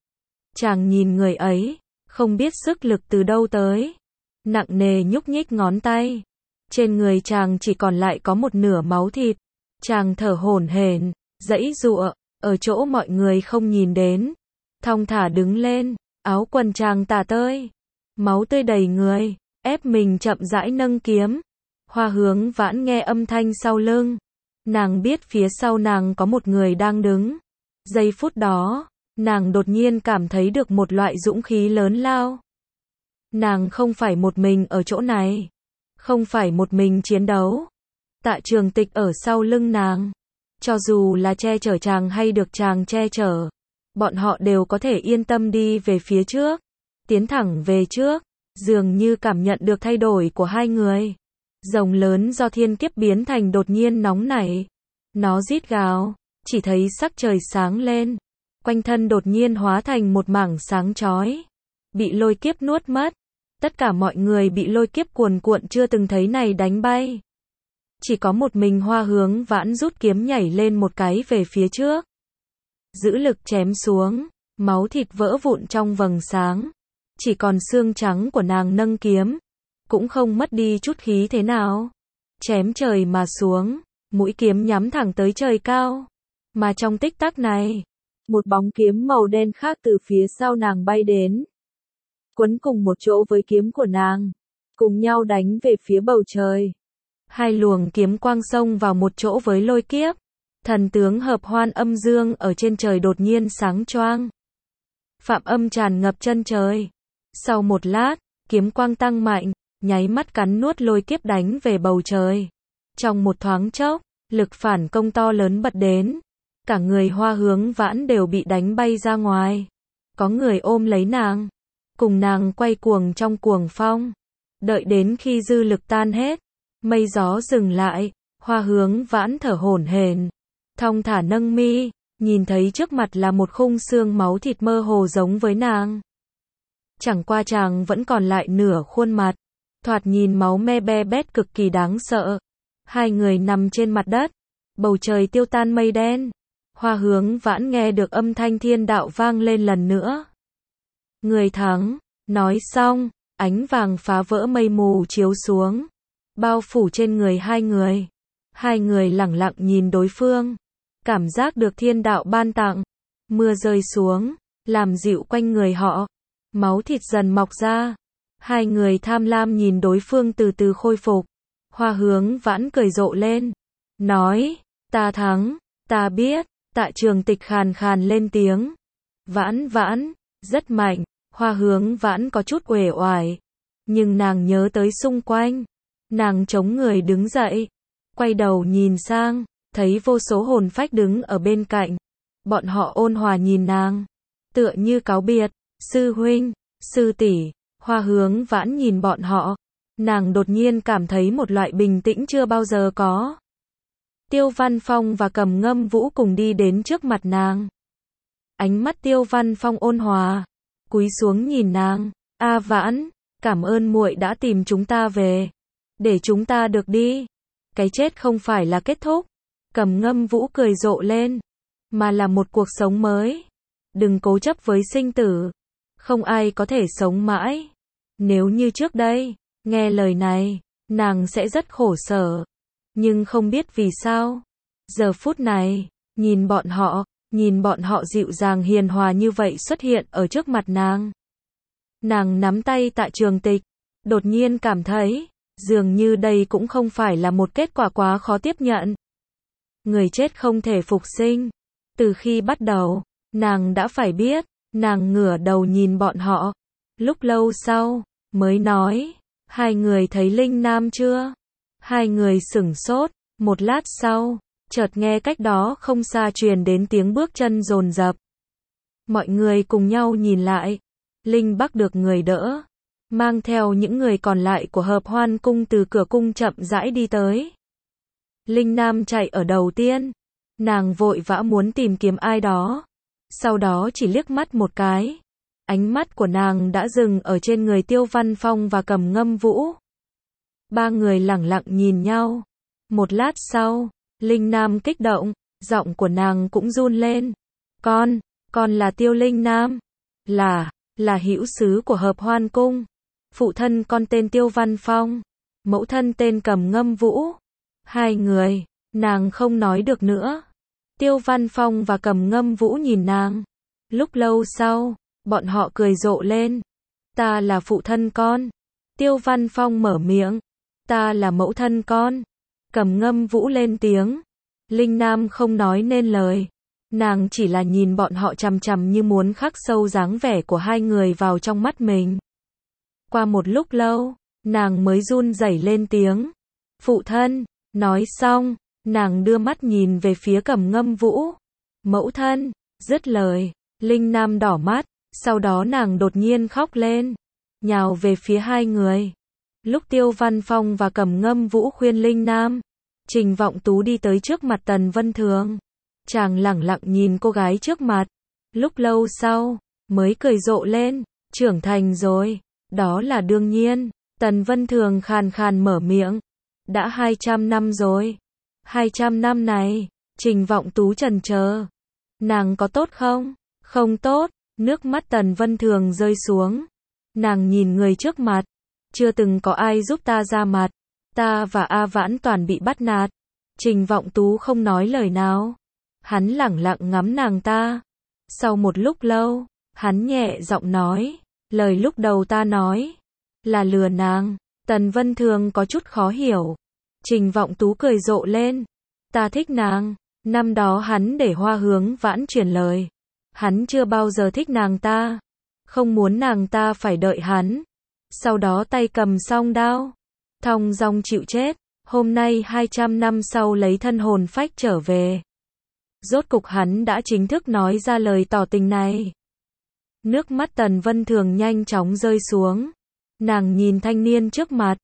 Chàng nhìn người ấy, không biết sức lực từ đâu tới, nặng nề nhúc nhích ngón tay. Trên người chàng chỉ còn lại có một nửa máu thịt. Chàng thở hổn hển, giãy giụa, ở chỗ mọi người không nhìn đến. Thong thả đứng lên, áo quần chàng tả tơi, máu tươi đầy người, ép mình chậm rãi nâng kiếm. Hoa Hướng Vãn nghe âm thanh sau lưng. Nàng biết phía sau nàng có một người đang đứng. Giây phút đó, nàng đột nhiên cảm thấy được một loại dũng khí lớn lao. Nàng không phải một mình ở chỗ này, không phải một mình chiến đấu. Tạ Trường Tịch ở sau lưng nàng. Cho dù là che chở chàng hay được chàng che chở, bọn họ đều có thể yên tâm đi về phía trước, tiến thẳng về trước. Dường như cảm nhận được thay đổi của hai người. Rồng lớn do thiên kiếp biến thành đột nhiên nóng nảy. Nó rít gào, chỉ thấy sắc trời sáng lên. Quanh thân đột nhiên hóa thành một mảng sáng chói. Bị lôi kiếp nuốt mất. Tất cả mọi người bị lôi kiếp cuồn cuộn chưa từng thấy này đánh bay. Chỉ có một mình Hoa Hướng Vãn rút kiếm nhảy lên một cái về phía trước. Giữ lực chém xuống, máu thịt vỡ vụn trong vầng sáng. Chỉ còn xương trắng của nàng nâng kiếm, cũng không mất đi chút khí thế nào. Chém trời mà xuống, mũi kiếm nhắm thẳng tới trời cao. Mà trong tích tắc này, một bóng kiếm màu đen khác từ phía sau nàng bay đến. Quấn cùng một chỗ với kiếm của nàng, cùng nhau đánh về phía bầu trời. Hai luồng kiếm quang xông vào một chỗ với lôi kiếp. Thần tướng hợp hoan âm dương ở trên trời đột nhiên sáng choang. Phạm âm tràn ngập chân trời. Sau một lát, kiếm quang tăng mạnh, nháy mắt cắn nuốt lôi kiếp đánh về bầu trời. Trong một thoáng chốc, lực phản công to lớn bật đến. Cả người Hoa Hướng Vãn đều bị đánh bay ra ngoài. Có người ôm lấy nàng, cùng nàng quay cuồng trong cuồng phong. Đợi đến khi dư lực tan hết, mây gió dừng lại, Hoa Hướng Vãn thở hổn hển, thong thả nâng mi, nhìn thấy trước mặt là một khung xương máu thịt mơ hồ giống với nàng. Chẳng qua chàng vẫn còn lại nửa khuôn mặt, thoạt nhìn máu me be bét cực kỳ đáng sợ. Hai người nằm trên mặt đất, bầu trời tiêu tan mây đen. Hoa Hướng Vãn nghe được âm thanh thiên đạo vang lên lần nữa. Người thắng, nói xong, ánh vàng phá vỡ mây mù chiếu xuống, bao phủ trên người hai người. Hai người lẳng lặng nhìn đối phương, cảm giác được thiên đạo ban tặng. Mưa rơi xuống, làm dịu quanh người họ. Máu thịt dần mọc ra. Hai người tham lam nhìn đối phương từ từ khôi phục. Hoa Hướng Vãn cười rộ lên, nói, ta thắng, Ta biết, Tạ Trường Tịch khàn khàn lên tiếng. Vãn vãn, rất mạnh, Hoa Hướng Vãn có chút uể oải. Nhưng nàng nhớ tới xung quanh. Nàng chống người đứng dậy. Quay đầu nhìn sang, thấy vô số hồn phách đứng ở bên cạnh. Bọn họ ôn hòa nhìn nàng. Tựa như cáo biệt, sư huynh, sư tỷ. Hoa Hướng Vãn nhìn bọn họ. Nàng đột nhiên cảm thấy một loại bình tĩnh chưa bao giờ có. Tiêu Văn Phong và Cầm Ngâm Vũ cùng đi đến trước mặt nàng. Ánh mắt Tiêu Văn Phong ôn hòa, cúi xuống nhìn nàng. A Vãn, cảm ơn muội đã tìm chúng ta về. Để chúng ta được đi. Cái chết không phải là kết thúc. Cầm Ngâm Vũ cười rộ lên. Mà là một cuộc sống mới. Đừng cố chấp với sinh tử. Không ai có thể sống mãi. Nếu như trước đây, nghe lời này, nàng sẽ rất khổ sở. Nhưng không biết vì sao. Giờ phút này, nhìn bọn họ dịu dàng hiền hòa như vậy xuất hiện ở trước mặt nàng. Nàng nắm tay Tạ Trường Tịch, đột nhiên cảm thấy, dường như đây cũng không phải là một kết quả quá khó tiếp nhận. Người chết không thể phục sinh. Từ khi bắt đầu, nàng đã phải biết, nàng ngửa đầu nhìn bọn họ. Lúc lâu sau, mới nói, hai người thấy Linh Nam chưa? Hai người sửng sốt, một lát sau, chợt nghe cách đó không xa truyền đến tiếng bước chân dồn dập. Mọi người cùng nhau nhìn lại, Linh Bắc được người đỡ, mang theo những người còn lại của Hợp Hoan Cung từ cửa cung chậm rãi đi tới. Linh Nam chạy ở đầu tiên, nàng vội vã muốn tìm kiếm ai đó, sau đó chỉ liếc mắt một cái. Ánh mắt của nàng đã dừng ở trên người Tiêu Văn Phong và Cầm Ngâm Vũ. Ba người lẳng lặng nhìn nhau. Một lát sau, Linh Nam kích động, giọng của nàng cũng run lên. Con là Tiêu Linh Nam. Là hữu sứ của Hợp Hoan Cung. Phụ thân con tên Tiêu Văn Phong. Mẫu thân tên Cầm Ngâm Vũ. Hai người, nàng không nói được nữa. Tiêu Văn Phong và Cầm Ngâm Vũ nhìn nàng. Lúc lâu sau, bọn họ cười rộ lên. Ta là phụ thân con. Tiêu Văn Phong mở miệng. Ta là mẫu thân con. Cầm Ngâm Vũ lên tiếng. Linh Nam không nói nên lời. Nàng chỉ là nhìn bọn họ chằm chằm như muốn khắc sâu dáng vẻ của hai người vào trong mắt mình. Qua một lúc lâu, nàng mới run rẩy lên tiếng. Phụ thân, nói xong, nàng đưa mắt nhìn về phía Cầm Ngâm Vũ. Mẫu thân, dứt lời, Linh Nam đỏ mắt, sau đó nàng đột nhiên khóc lên, nhào về phía hai người. Lúc Tiêu Văn Phong và Cầm Ngâm Vũ khuyên Linh Nam, Trình Vọng Tú đi tới trước mặt Tần Vân Thường. Chàng lẳng lặng nhìn cô gái trước mặt. Lúc lâu sau, mới cười rộ lên, trưởng thành rồi, đó là đương nhiên. Tần Vân Thường khàn khàn mở miệng. Đã 200 năm rồi. 200 năm này, Trình Vọng Tú chần chờ. Nàng có tốt không? Không tốt. Nước mắt Tần Vân Thường rơi xuống. Nàng nhìn người trước mặt. Chưa từng có ai giúp ta ra mặt. Ta và A Vãn toàn bị bắt nạt. Trình Vọng Tú không nói lời nào. Hắn lẳng lặng ngắm nàng ta. Sau một lúc lâu, hắn nhẹ giọng nói. Lời lúc đầu ta nói là lừa nàng. Tần Vân Thường có chút khó hiểu. Trình Vọng Tú cười rộ lên. Ta thích nàng. Năm đó hắn để Hoa Hướng Vãn truyền lời. Hắn chưa bao giờ thích nàng ta. Không muốn nàng ta phải đợi hắn. Sau đó tay cầm song đao. Thong dong chịu chết. Hôm nay 200 năm sau lấy thân hồn phách trở về. Rốt cục hắn đã chính thức nói ra lời tỏ tình này. Nước mắt Tần Vân Thường nhanh chóng rơi xuống. Nàng nhìn thanh niên trước mặt.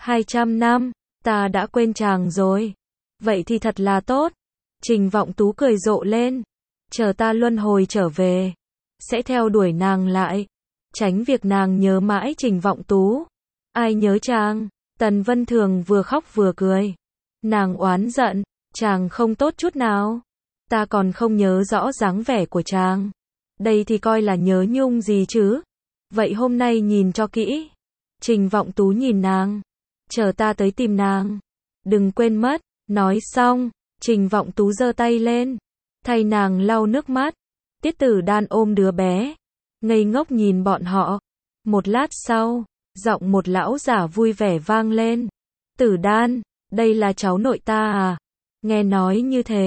200 năm, ta đã quên chàng rồi. Vậy thì thật là tốt. Trình Vọng Tú cười rộ lên. Chờ ta luân hồi trở về. Sẽ theo đuổi nàng lại. Tránh việc nàng nhớ mãi Trình Vọng Tú. Ai nhớ chàng? Tần Vân Thường vừa khóc vừa cười. Nàng oán giận. Chàng không tốt chút nào. Ta còn không nhớ rõ dáng vẻ của chàng. Đây thì coi là nhớ nhung gì chứ? Vậy hôm nay nhìn cho kỹ. Trình Vọng Tú nhìn nàng. Chờ ta tới tìm nàng. Đừng quên mất. Nói xong, Trình Vọng Tú giơ tay lên. Thay nàng lau nước mắt. Tiết Tử Đan ôm đứa bé. Ngây ngốc nhìn bọn họ. Một lát sau, giọng một lão giả vui vẻ vang lên. Tử Đan, đây là cháu nội ta à? Nghe nói như thế,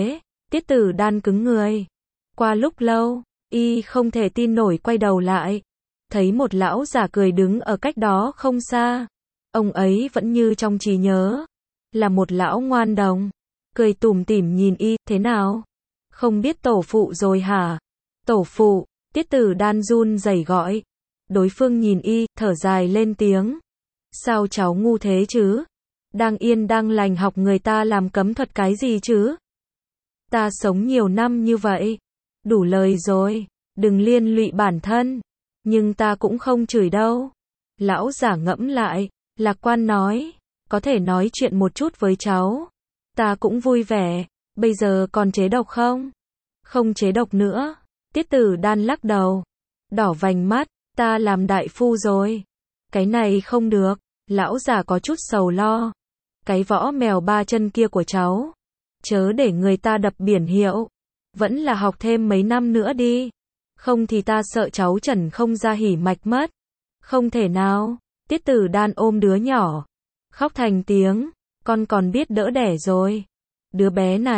Tiết Tử Đan cứng người. Qua lúc lâu, y không thể tin nổi quay đầu lại. Thấy một lão già cười đứng ở cách đó không xa. Ông ấy vẫn như trong trí nhớ. Là một lão ngoan đồng. Cười tủm tỉm nhìn y, thế nào? Không biết tổ phụ rồi hả? Tổ phụ, Tiết Tử Đan run rẩy gọi. Đối phương nhìn y, thở dài lên tiếng. Sao cháu ngu thế chứ? Đang yên đang lành học người ta làm cấm thuật cái gì chứ? Ta sống nhiều năm như vậy. Đủ lời rồi, đừng liên lụy bản thân. Nhưng ta cũng không chửi đâu. Lão giả ngẫm lại, lạc quan nói. Có thể nói chuyện một chút với cháu. Ta cũng vui vẻ. Bây giờ còn chế độc không? Không chế độc nữa. Tiết Tử Đan lắc đầu. Đỏ vành mắt, ta làm đại phu rồi. Cái này không được. Lão già có chút sầu lo. Cái võ mèo ba chân kia của cháu. Chớ để người ta đập biển hiệu. Vẫn là học thêm mấy năm nữa đi. Không thì ta sợ cháu Trần không ra hỉ mạch mất. Không thể nào. Tiết Tử Đan ôm đứa nhỏ. Khóc thành tiếng. Con còn biết đỡ đẻ rồi. Đứa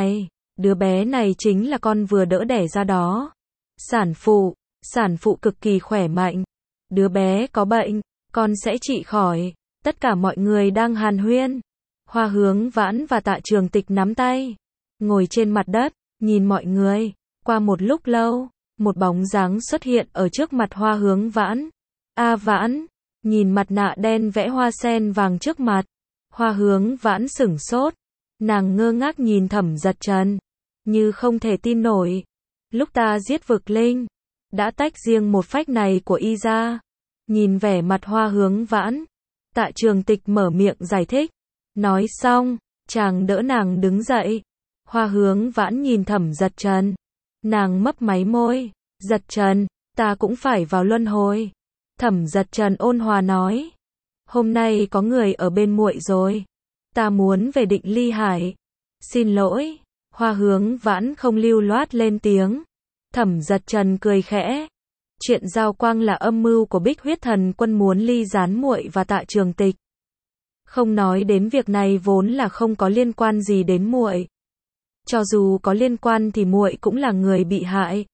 bé này chính là con vừa đỡ đẻ ra đó. Sản phụ cực kỳ khỏe mạnh. Đứa bé có bệnh, con sẽ trị khỏi. Tất cả mọi người đang hàn huyên. Hoa Hướng Vãn và Tạ Trường Tịch nắm tay. Ngồi trên mặt đất, nhìn mọi người. Qua một lúc lâu, một bóng dáng xuất hiện ở trước mặt Hoa Hướng Vãn. A Vãn, nhìn mặt nạ đen vẽ hoa sen vàng trước mặt. Hoa Hướng Vãn sửng sốt. Nàng ngơ ngác nhìn Thẩm Giật Trần. Như không thể tin nổi. Lúc ta giết vực linh, đã tách riêng một phách này của y ra. Nhìn vẻ mặt Hoa Hướng Vãn. Tạ Trường Tịch mở miệng giải thích. Nói xong, chàng đỡ nàng đứng dậy. Hoa Hướng Vãn nhìn Thẩm Giật Trần. Nàng mấp máy môi. Giật Trần, ta cũng phải vào luân hồi. Thẩm Giật Trần ôn hòa nói. Hôm nay có người ở bên muội rồi. Ta muốn về Định Ly Hải. Xin lỗi. Hoa Hướng Vãn không lưu loát lên tiếng. Thẩm Giật Trần cười khẽ. Chuyện giao quang là âm mưu của Bích Huyết Thần Quân muốn ly gián muội và Tạ Trường Tịch. Không nói đến việc này vốn là không có liên quan gì đến muội. Cho dù có liên quan thì muội cũng là người bị hại.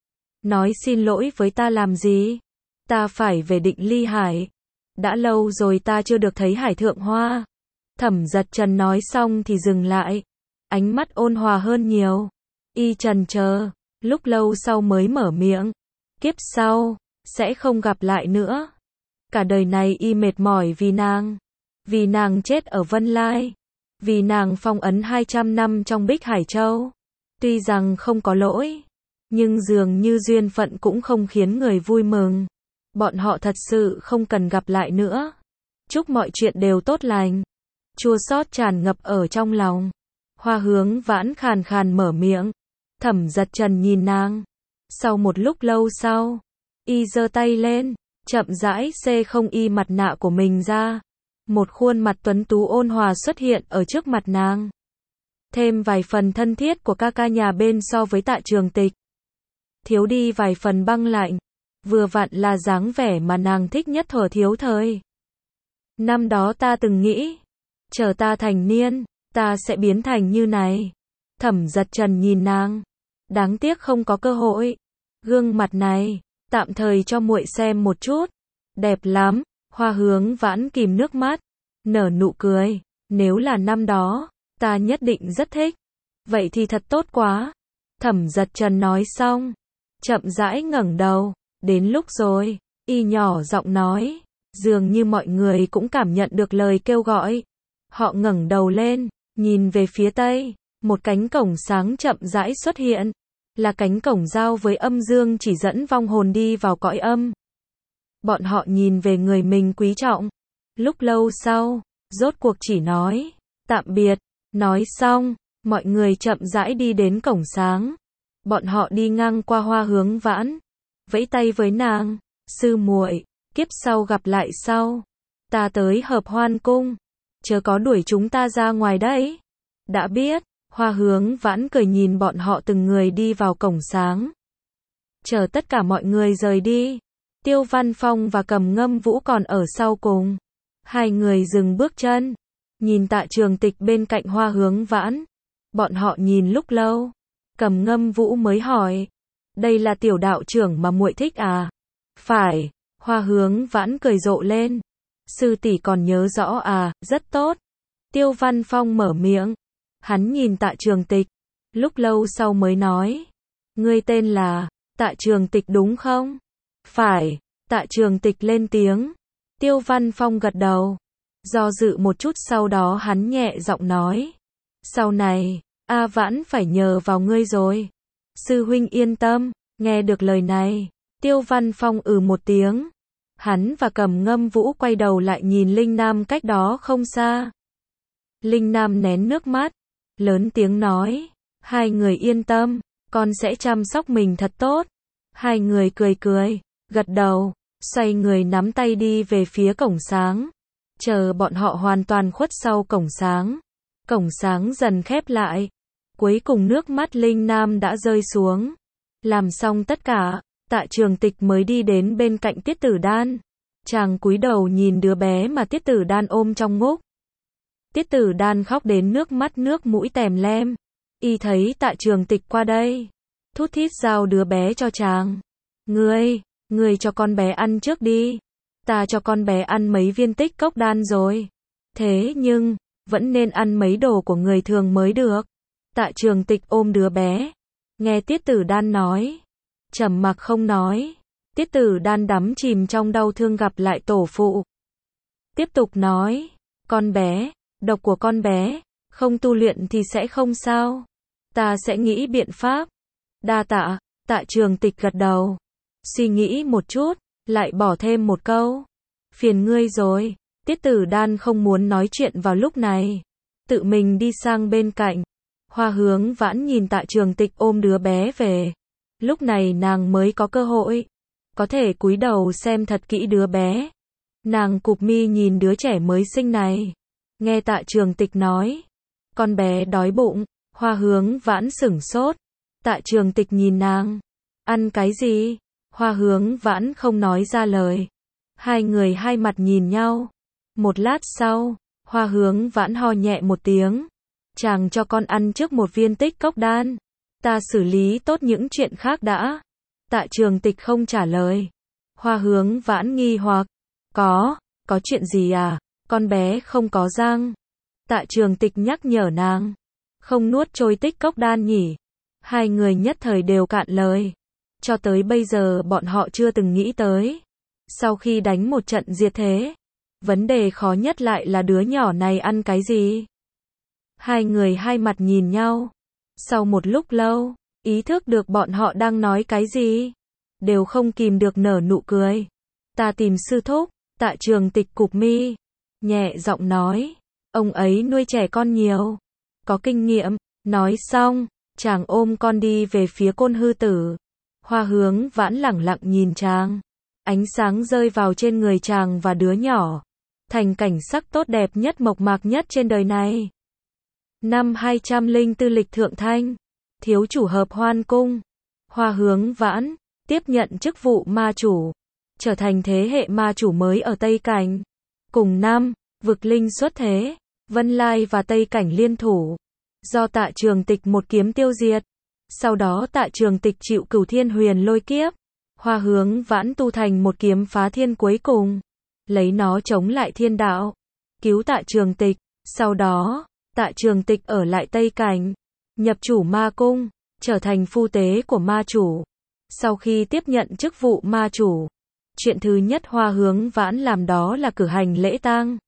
Nói xin lỗi với ta làm gì? Ta phải về Định Ly Hải. Đã lâu rồi ta chưa được thấy Hải Thượng Hoa. Thẩm Giật Trần nói xong thì dừng lại. Ánh mắt ôn hòa hơn nhiều. Y chần chờ, lúc lâu sau mới mở miệng. Kiếp sau, sẽ không gặp lại nữa. Cả đời này y mệt mỏi vì nàng. Vì nàng chết ở Vân Lai. Vì nàng phong ấn 200 năm trong Bích Hải Châu. Tuy rằng không có lỗi, nhưng dường như duyên phận cũng không khiến người vui mừng. Bọn họ thật sự không cần gặp lại nữa. Chúc mọi chuyện đều tốt lành. Chua xót tràn ngập ở trong lòng. Hoa Hướng Vãn khàn khàn mở miệng. Thẩm Giật Trần nhìn nàng. Sau một lúc lâu sau, y giơ tay lên, chậm rãi xê không y mặt nạ của mình ra. Một khuôn mặt tuấn tú ôn hòa xuất hiện ở trước mặt nàng. Thêm vài phần thân thiết của ca ca nhà bên so với Tạ Trường Tịch. Thiếu đi vài phần băng lạnh. Vừa vặn là dáng vẻ mà nàng thích nhất thuở thiếu thời. Năm đó ta từng nghĩ, chờ ta thành niên, ta sẽ biến thành như này. Thẩm Giật Trần nhìn nàng. Đáng tiếc không có cơ hội. Gương mặt này, tạm thời cho muội xem một chút. Đẹp lắm. Hoa Hướng Vãn kìm nước mắt, nở nụ cười. Nếu là năm đó, ta nhất định rất thích. Vậy thì thật tốt quá. Thẩm Giật Trần nói xong, chậm rãi ngẩng đầu. Đến lúc rồi, y nhỏ giọng nói. Dường như mọi người cũng cảm nhận được lời kêu gọi. Họ ngẩng đầu lên, nhìn về phía tây. Một cánh cổng sáng chậm rãi xuất hiện. Là cánh cổng giao với âm dương chỉ dẫn vong hồn đi vào cõi âm. Bọn họ nhìn về người mình quý trọng. Lúc lâu sau, rốt cuộc chỉ nói tạm biệt. Nói xong, mọi người chậm rãi đi đến cổng sáng. Bọn họ đi ngang qua Hoa Hướng Vãn, vẫy tay với nàng. Sư muội, kiếp sau gặp lại sau. Ta tới Hợp Hoan Cung. Chớ có đuổi chúng ta ra ngoài đấy. Đã biết. Hoa Hướng Vãn cười nhìn bọn họ từng người đi vào cổng sáng. Chờ tất cả mọi người rời đi. Tiêu Văn Phong và Cầm Ngâm Vũ còn ở sau cùng. Hai người dừng bước chân. Nhìn Tạ Trường Tịch bên cạnh Hoa Hướng Vãn. Bọn họ nhìn lúc lâu. Cầm Ngâm Vũ mới hỏi, đây là tiểu đạo trưởng mà muội thích à? Phải, Hoa Hướng Vãn cười rộ lên. Sư tỷ còn nhớ rõ à, rất tốt. Tiêu Văn Phong mở miệng. Hắn nhìn Tạ Trường Tịch, lúc lâu sau mới nói, ngươi tên là Tạ Trường Tịch đúng không? Phải, Tạ Trường Tịch lên tiếng. Tiêu Văn Phong gật đầu. Do dự một chút sau đó hắn nhẹ giọng nói, sau này, A Vãn phải nhờ vào ngươi rồi. Sư huynh yên tâm. Nghe được lời này, Tiêu Văn Phong một tiếng. Hắn và Cầm Ngâm Vũ quay đầu lại nhìn Linh Nam cách đó không xa. Linh Nam nén nước mắt, lớn tiếng nói, hai người yên tâm, con sẽ chăm sóc mình thật tốt. Hai người cười cười, gật đầu, xoay người nắm tay đi về phía cổng sáng. Chờ bọn họ hoàn toàn khuất sau cổng sáng dần khép lại. Cuối cùng nước mắt Linh Nam đã rơi xuống. Làm xong tất cả, Tạ Trường Tịch mới đi đến bên cạnh Tiết Tử Đan. Chàng cúi đầu nhìn đứa bé mà Tiết Tử Đan ôm trong ngúc. Tiết Tử Đan khóc đến nước mắt nước mũi tèm lem. Y thấy Tạ Trường Tịch qua đây, thút thít giao đứa bé cho chàng. Ngươi cho con bé ăn trước đi. Ta cho con bé ăn mấy viên tích cốc đan rồi. Thế nhưng, vẫn nên ăn mấy đồ của người thường mới được. Tạ Trường Tịch ôm đứa bé. Nghe Tiết Tử Đan nói. Trầm mặc không nói. Tiết Tử Đan đắm chìm trong đau thương gặp lại tổ phụ. Tiếp tục nói. Con bé, độc của con bé, không tu luyện thì sẽ không sao. Ta sẽ nghĩ biện pháp. Đa tạ. Tạ Trường Tịch gật đầu. Suy nghĩ một chút, lại bỏ thêm một câu. Phiền ngươi rồi. Tiết Tử Đan không muốn nói chuyện vào lúc này. Tự mình đi sang bên cạnh. Hoa Hướng Vãn nhìn Tạ Trường Tịch ôm đứa bé về. Lúc này nàng mới có cơ hội. Có thể cúi đầu xem thật kỹ đứa bé. Nàng cụp mi nhìn đứa trẻ mới sinh này. Nghe Tạ Trường Tịch nói. Con bé đói bụng. Hoa Hướng Vãn sửng sốt. Tạ Trường Tịch nhìn nàng. Ăn cái gì? Hoa Hướng Vãn không nói ra lời. Hai người hai mặt nhìn nhau. Một lát sau, Hoa Hướng Vãn ho nhẹ một tiếng. Chàng cho con ăn trước một viên tích cốc đan. Ta xử lý tốt những chuyện khác đã. Tạ Trường Tịch không trả lời. Hoa Hướng Vãn nghi hoặc. Có chuyện gì à? Con bé không có răng. Tạ Trường Tịch nhắc nhở nàng. Không nuốt trôi tích cốc đan nhỉ? Hai người nhất thời đều cạn lời. Cho tới bây giờ bọn họ chưa từng nghĩ tới. Sau khi đánh một trận diệt thế, vấn đề khó nhất lại là đứa nhỏ này ăn cái gì? Hai người hai mặt nhìn nhau. Sau một lúc lâu, ý thức được bọn họ đang nói cái gì. Đều không kìm được nở nụ cười. Ta tìm sư thúc. Tạ Trường Tịch cụp mi. Nhẹ giọng nói. Ông ấy nuôi trẻ con nhiều. Có kinh nghiệm. Nói xong, chàng ôm con đi về phía Côn Hư Tử. Hoa Hướng Vãn lẳng lặng nhìn chàng. Ánh sáng rơi vào trên người chàng và đứa nhỏ. Thành cảnh sắc tốt đẹp nhất mộc mạc nhất trên đời này. Năm 204 lịch thượng thanh. Thiếu chủ Hợp Hoan Cung. Hoa Hướng Vãn tiếp nhận chức vụ ma chủ. Trở thành thế hệ ma chủ mới ở Tây Cảnh. Cùng năm, Vực Linh xuất thế. Vân Lai và Tây Cảnh liên thủ. Do Tạ Trường Tịch một kiếm tiêu diệt. Sau đó Tạ Trường Tịch chịu Cửu Thiên Huyền lôi kiếp. Hoa Hướng Vãn tu thành một kiếm phá thiên cuối cùng. Lấy nó chống lại thiên đạo. Cứu Tạ Trường Tịch. Sau đó, Tạ Trường Tịch ở lại Tây Cảnh. Nhập chủ ma cung. Trở thành phu tế của ma chủ. Sau khi tiếp nhận chức vụ ma chủ, chuyện thứ nhất Hoa Hướng Vãn làm đó là cử hành lễ tang.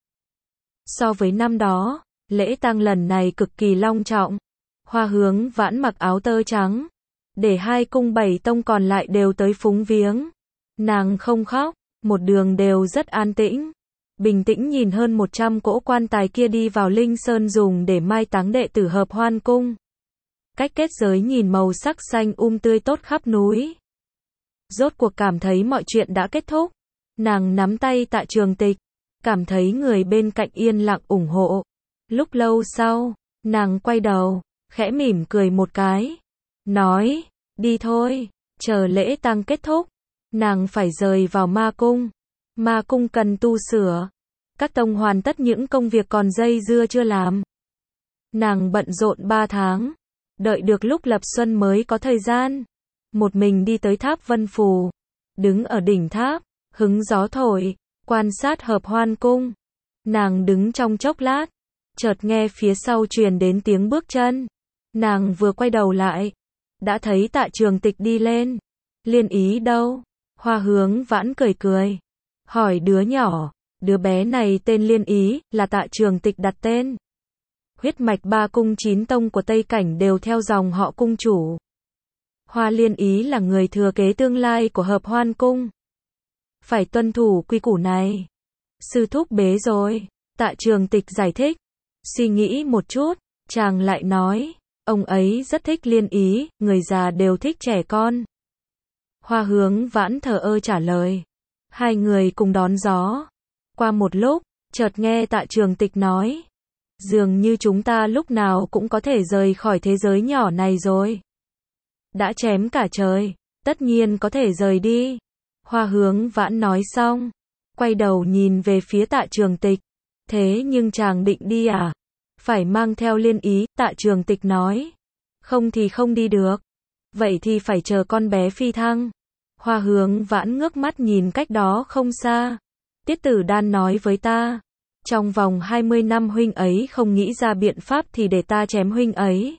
So với năm đó, lễ tang lần này cực kỳ long trọng. Hoa Hướng Vãn mặc áo tơ trắng, để hai cung bảy tông còn lại đều tới phúng viếng. Nàng không khóc, một đường đều rất an tĩnh. Bình tĩnh nhìn hơn 100 cỗ quan tài kia đi vào Linh Sơn dùng để mai táng đệ tử Hợp Hoan Cung. Cách kết giới nhìn màu sắc xanh tươi tốt khắp núi. Rốt cuộc cảm thấy mọi chuyện đã kết thúc. Nàng nắm tay Tạ Trường Tịch, cảm thấy người bên cạnh yên lặng ủng hộ. Lúc lâu sau, nàng quay đầu, khẽ mỉm cười một cái. Nói, đi thôi, chờ lễ tang kết thúc. Nàng phải rời vào ma cung. Ma cung cần tu sửa. Các tông hoàn tất những công việc còn dây dưa chưa làm. Nàng bận rộn 3 tháng. Đợi được lúc lập xuân mới có thời gian. Một mình đi tới tháp Vân Phù. Đứng ở đỉnh tháp, hứng gió thổi, quan sát hợp hoan cung. Nàng đứng trong chốc lát, chợt nghe phía sau truyền đến tiếng bước chân. Nàng vừa quay đầu lại, đã thấy Tạ Trường Tịch đi lên. Liên Ý đâu? Hoa Hướng Vãn cười cười, hỏi đứa nhỏ, đứa bé này tên Liên Ý, là Tạ Trường Tịch đặt tên. Huyết mạch 3 cung 9 tông của Tây Cảnh đều theo dòng họ cung chủ. Hoa Liên Ý là người thừa kế tương lai của Hợp Hoan cung. Phải tuân thủ quy củ này. Sư thúc bế rồi, Tạ Trường Tịch giải thích. Suy nghĩ một chút, chàng lại nói, ông ấy rất thích Liên Ý, người già đều thích trẻ con. Hoa Hướng Vãn thờ ơ trả lời. Hai người cùng đón gió. Qua một lúc, chợt nghe Tạ Trường Tịch nói, dường như chúng ta lúc nào cũng có thể rời khỏi thế giới nhỏ này rồi. Đã chém cả trời, tất nhiên có thể rời đi. Hoa Hướng Vãn nói xong, quay đầu nhìn về phía Tạ Trường Tịch. Thế nhưng chàng định đi à? Phải mang theo Liên Ý, Tạ Trường Tịch nói. Không thì không đi được. Vậy thì phải chờ con bé phi thăng. Hoa Hướng Vãn ngước mắt nhìn cách đó không xa. Tiết Tử Đan nói với ta, trong vòng 20 năm huynh ấy không nghĩ ra biện pháp thì để ta chém huynh ấy.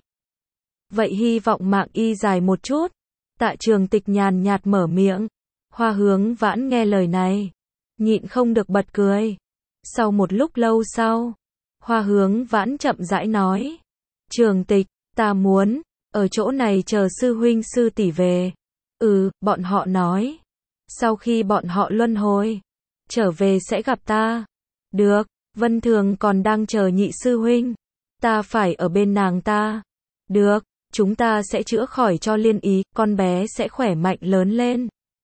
Vậy hy vọng mạng y dài một chút. Tạ Trường Tịch nhàn nhạt mở miệng. Hoa Hướng Vãn nghe lời này, nhịn không được bật cười. Sau một lúc lâu sau, Hoa Hướng Vãn chậm rãi nói, Trường Tịch, ta muốn ở chỗ này chờ sư huynh sư tỷ về. Bọn họ nói, sau khi bọn họ luân hồi trở về sẽ gặp ta. Được, Vân Thường còn đang chờ nhị sư huynh, ta phải ở bên nàng ta. Được, chúng ta sẽ chữa khỏi cho Liên Ý, con bé sẽ khỏe mạnh lớn lên.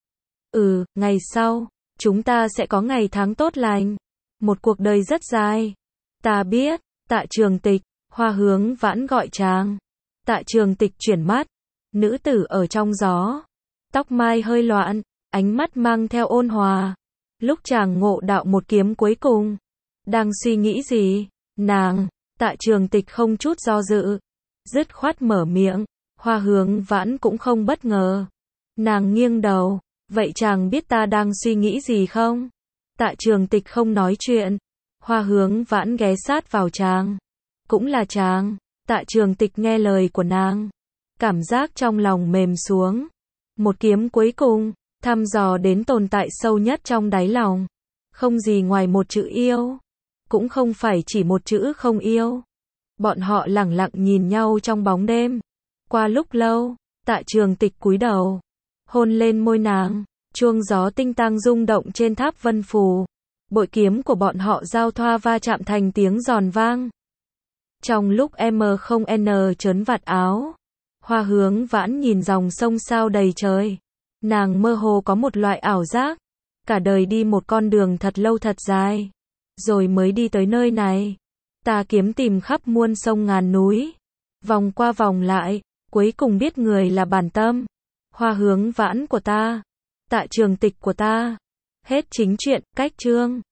Ngày sau, chúng ta sẽ có ngày tháng tốt lành. Một cuộc đời rất dài. Ta biết, Tạ Trường Tịch, Hoa Hướng Vãn gọi chàng. Tạ Trường Tịch chuyển mắt, nữ tử ở trong gió. Tóc mai hơi loạn, ánh mắt mang theo ôn hòa. Lúc chàng ngộ đạo một kiếm cuối cùng, đang suy nghĩ gì? Nàng, Tạ Trường Tịch không chút do dự, dứt khoát mở miệng. Hoa Hướng Vãn cũng không bất ngờ. Nàng nghiêng đầu, vậy chàng biết ta đang suy nghĩ gì không? Tạ Trường Tịch không nói chuyện. Hoa Hướng Vãn ghé sát vào chàng. Cũng là chàng. Tạ Trường Tịch nghe lời của nàng, cảm giác trong lòng mềm xuống. Một kiếm cuối cùng, thăm dò đến tồn tại sâu nhất trong đáy lòng. Không gì ngoài một chữ yêu. Cũng không phải chỉ một chữ không yêu. Bọn họ lẳng lặng nhìn nhau trong bóng đêm. Qua lúc lâu, Tạ Trường Tịch cúi đầu, hôn lên môi nàng. Chuông gió tinh tang rung động trên tháp Vân Phù. Bội kiếm của bọn họ giao thoa va chạm thành tiếng giòn vang. Trong lúc M0N trớn vạt áo, Hoa Hướng Vãn nhìn dòng sông sao đầy trời. Nàng mơ hồ có một loại ảo giác, cả đời đi một con đường thật lâu thật dài, rồi mới đi tới nơi này. Ta kiếm tìm khắp muôn sông ngàn núi, vòng qua vòng lại, cuối cùng biết người là bản tâm. Hoa Hướng Vãn của ta, Tạ Trường Tịch của ta. Hết chính truyện, cách chương.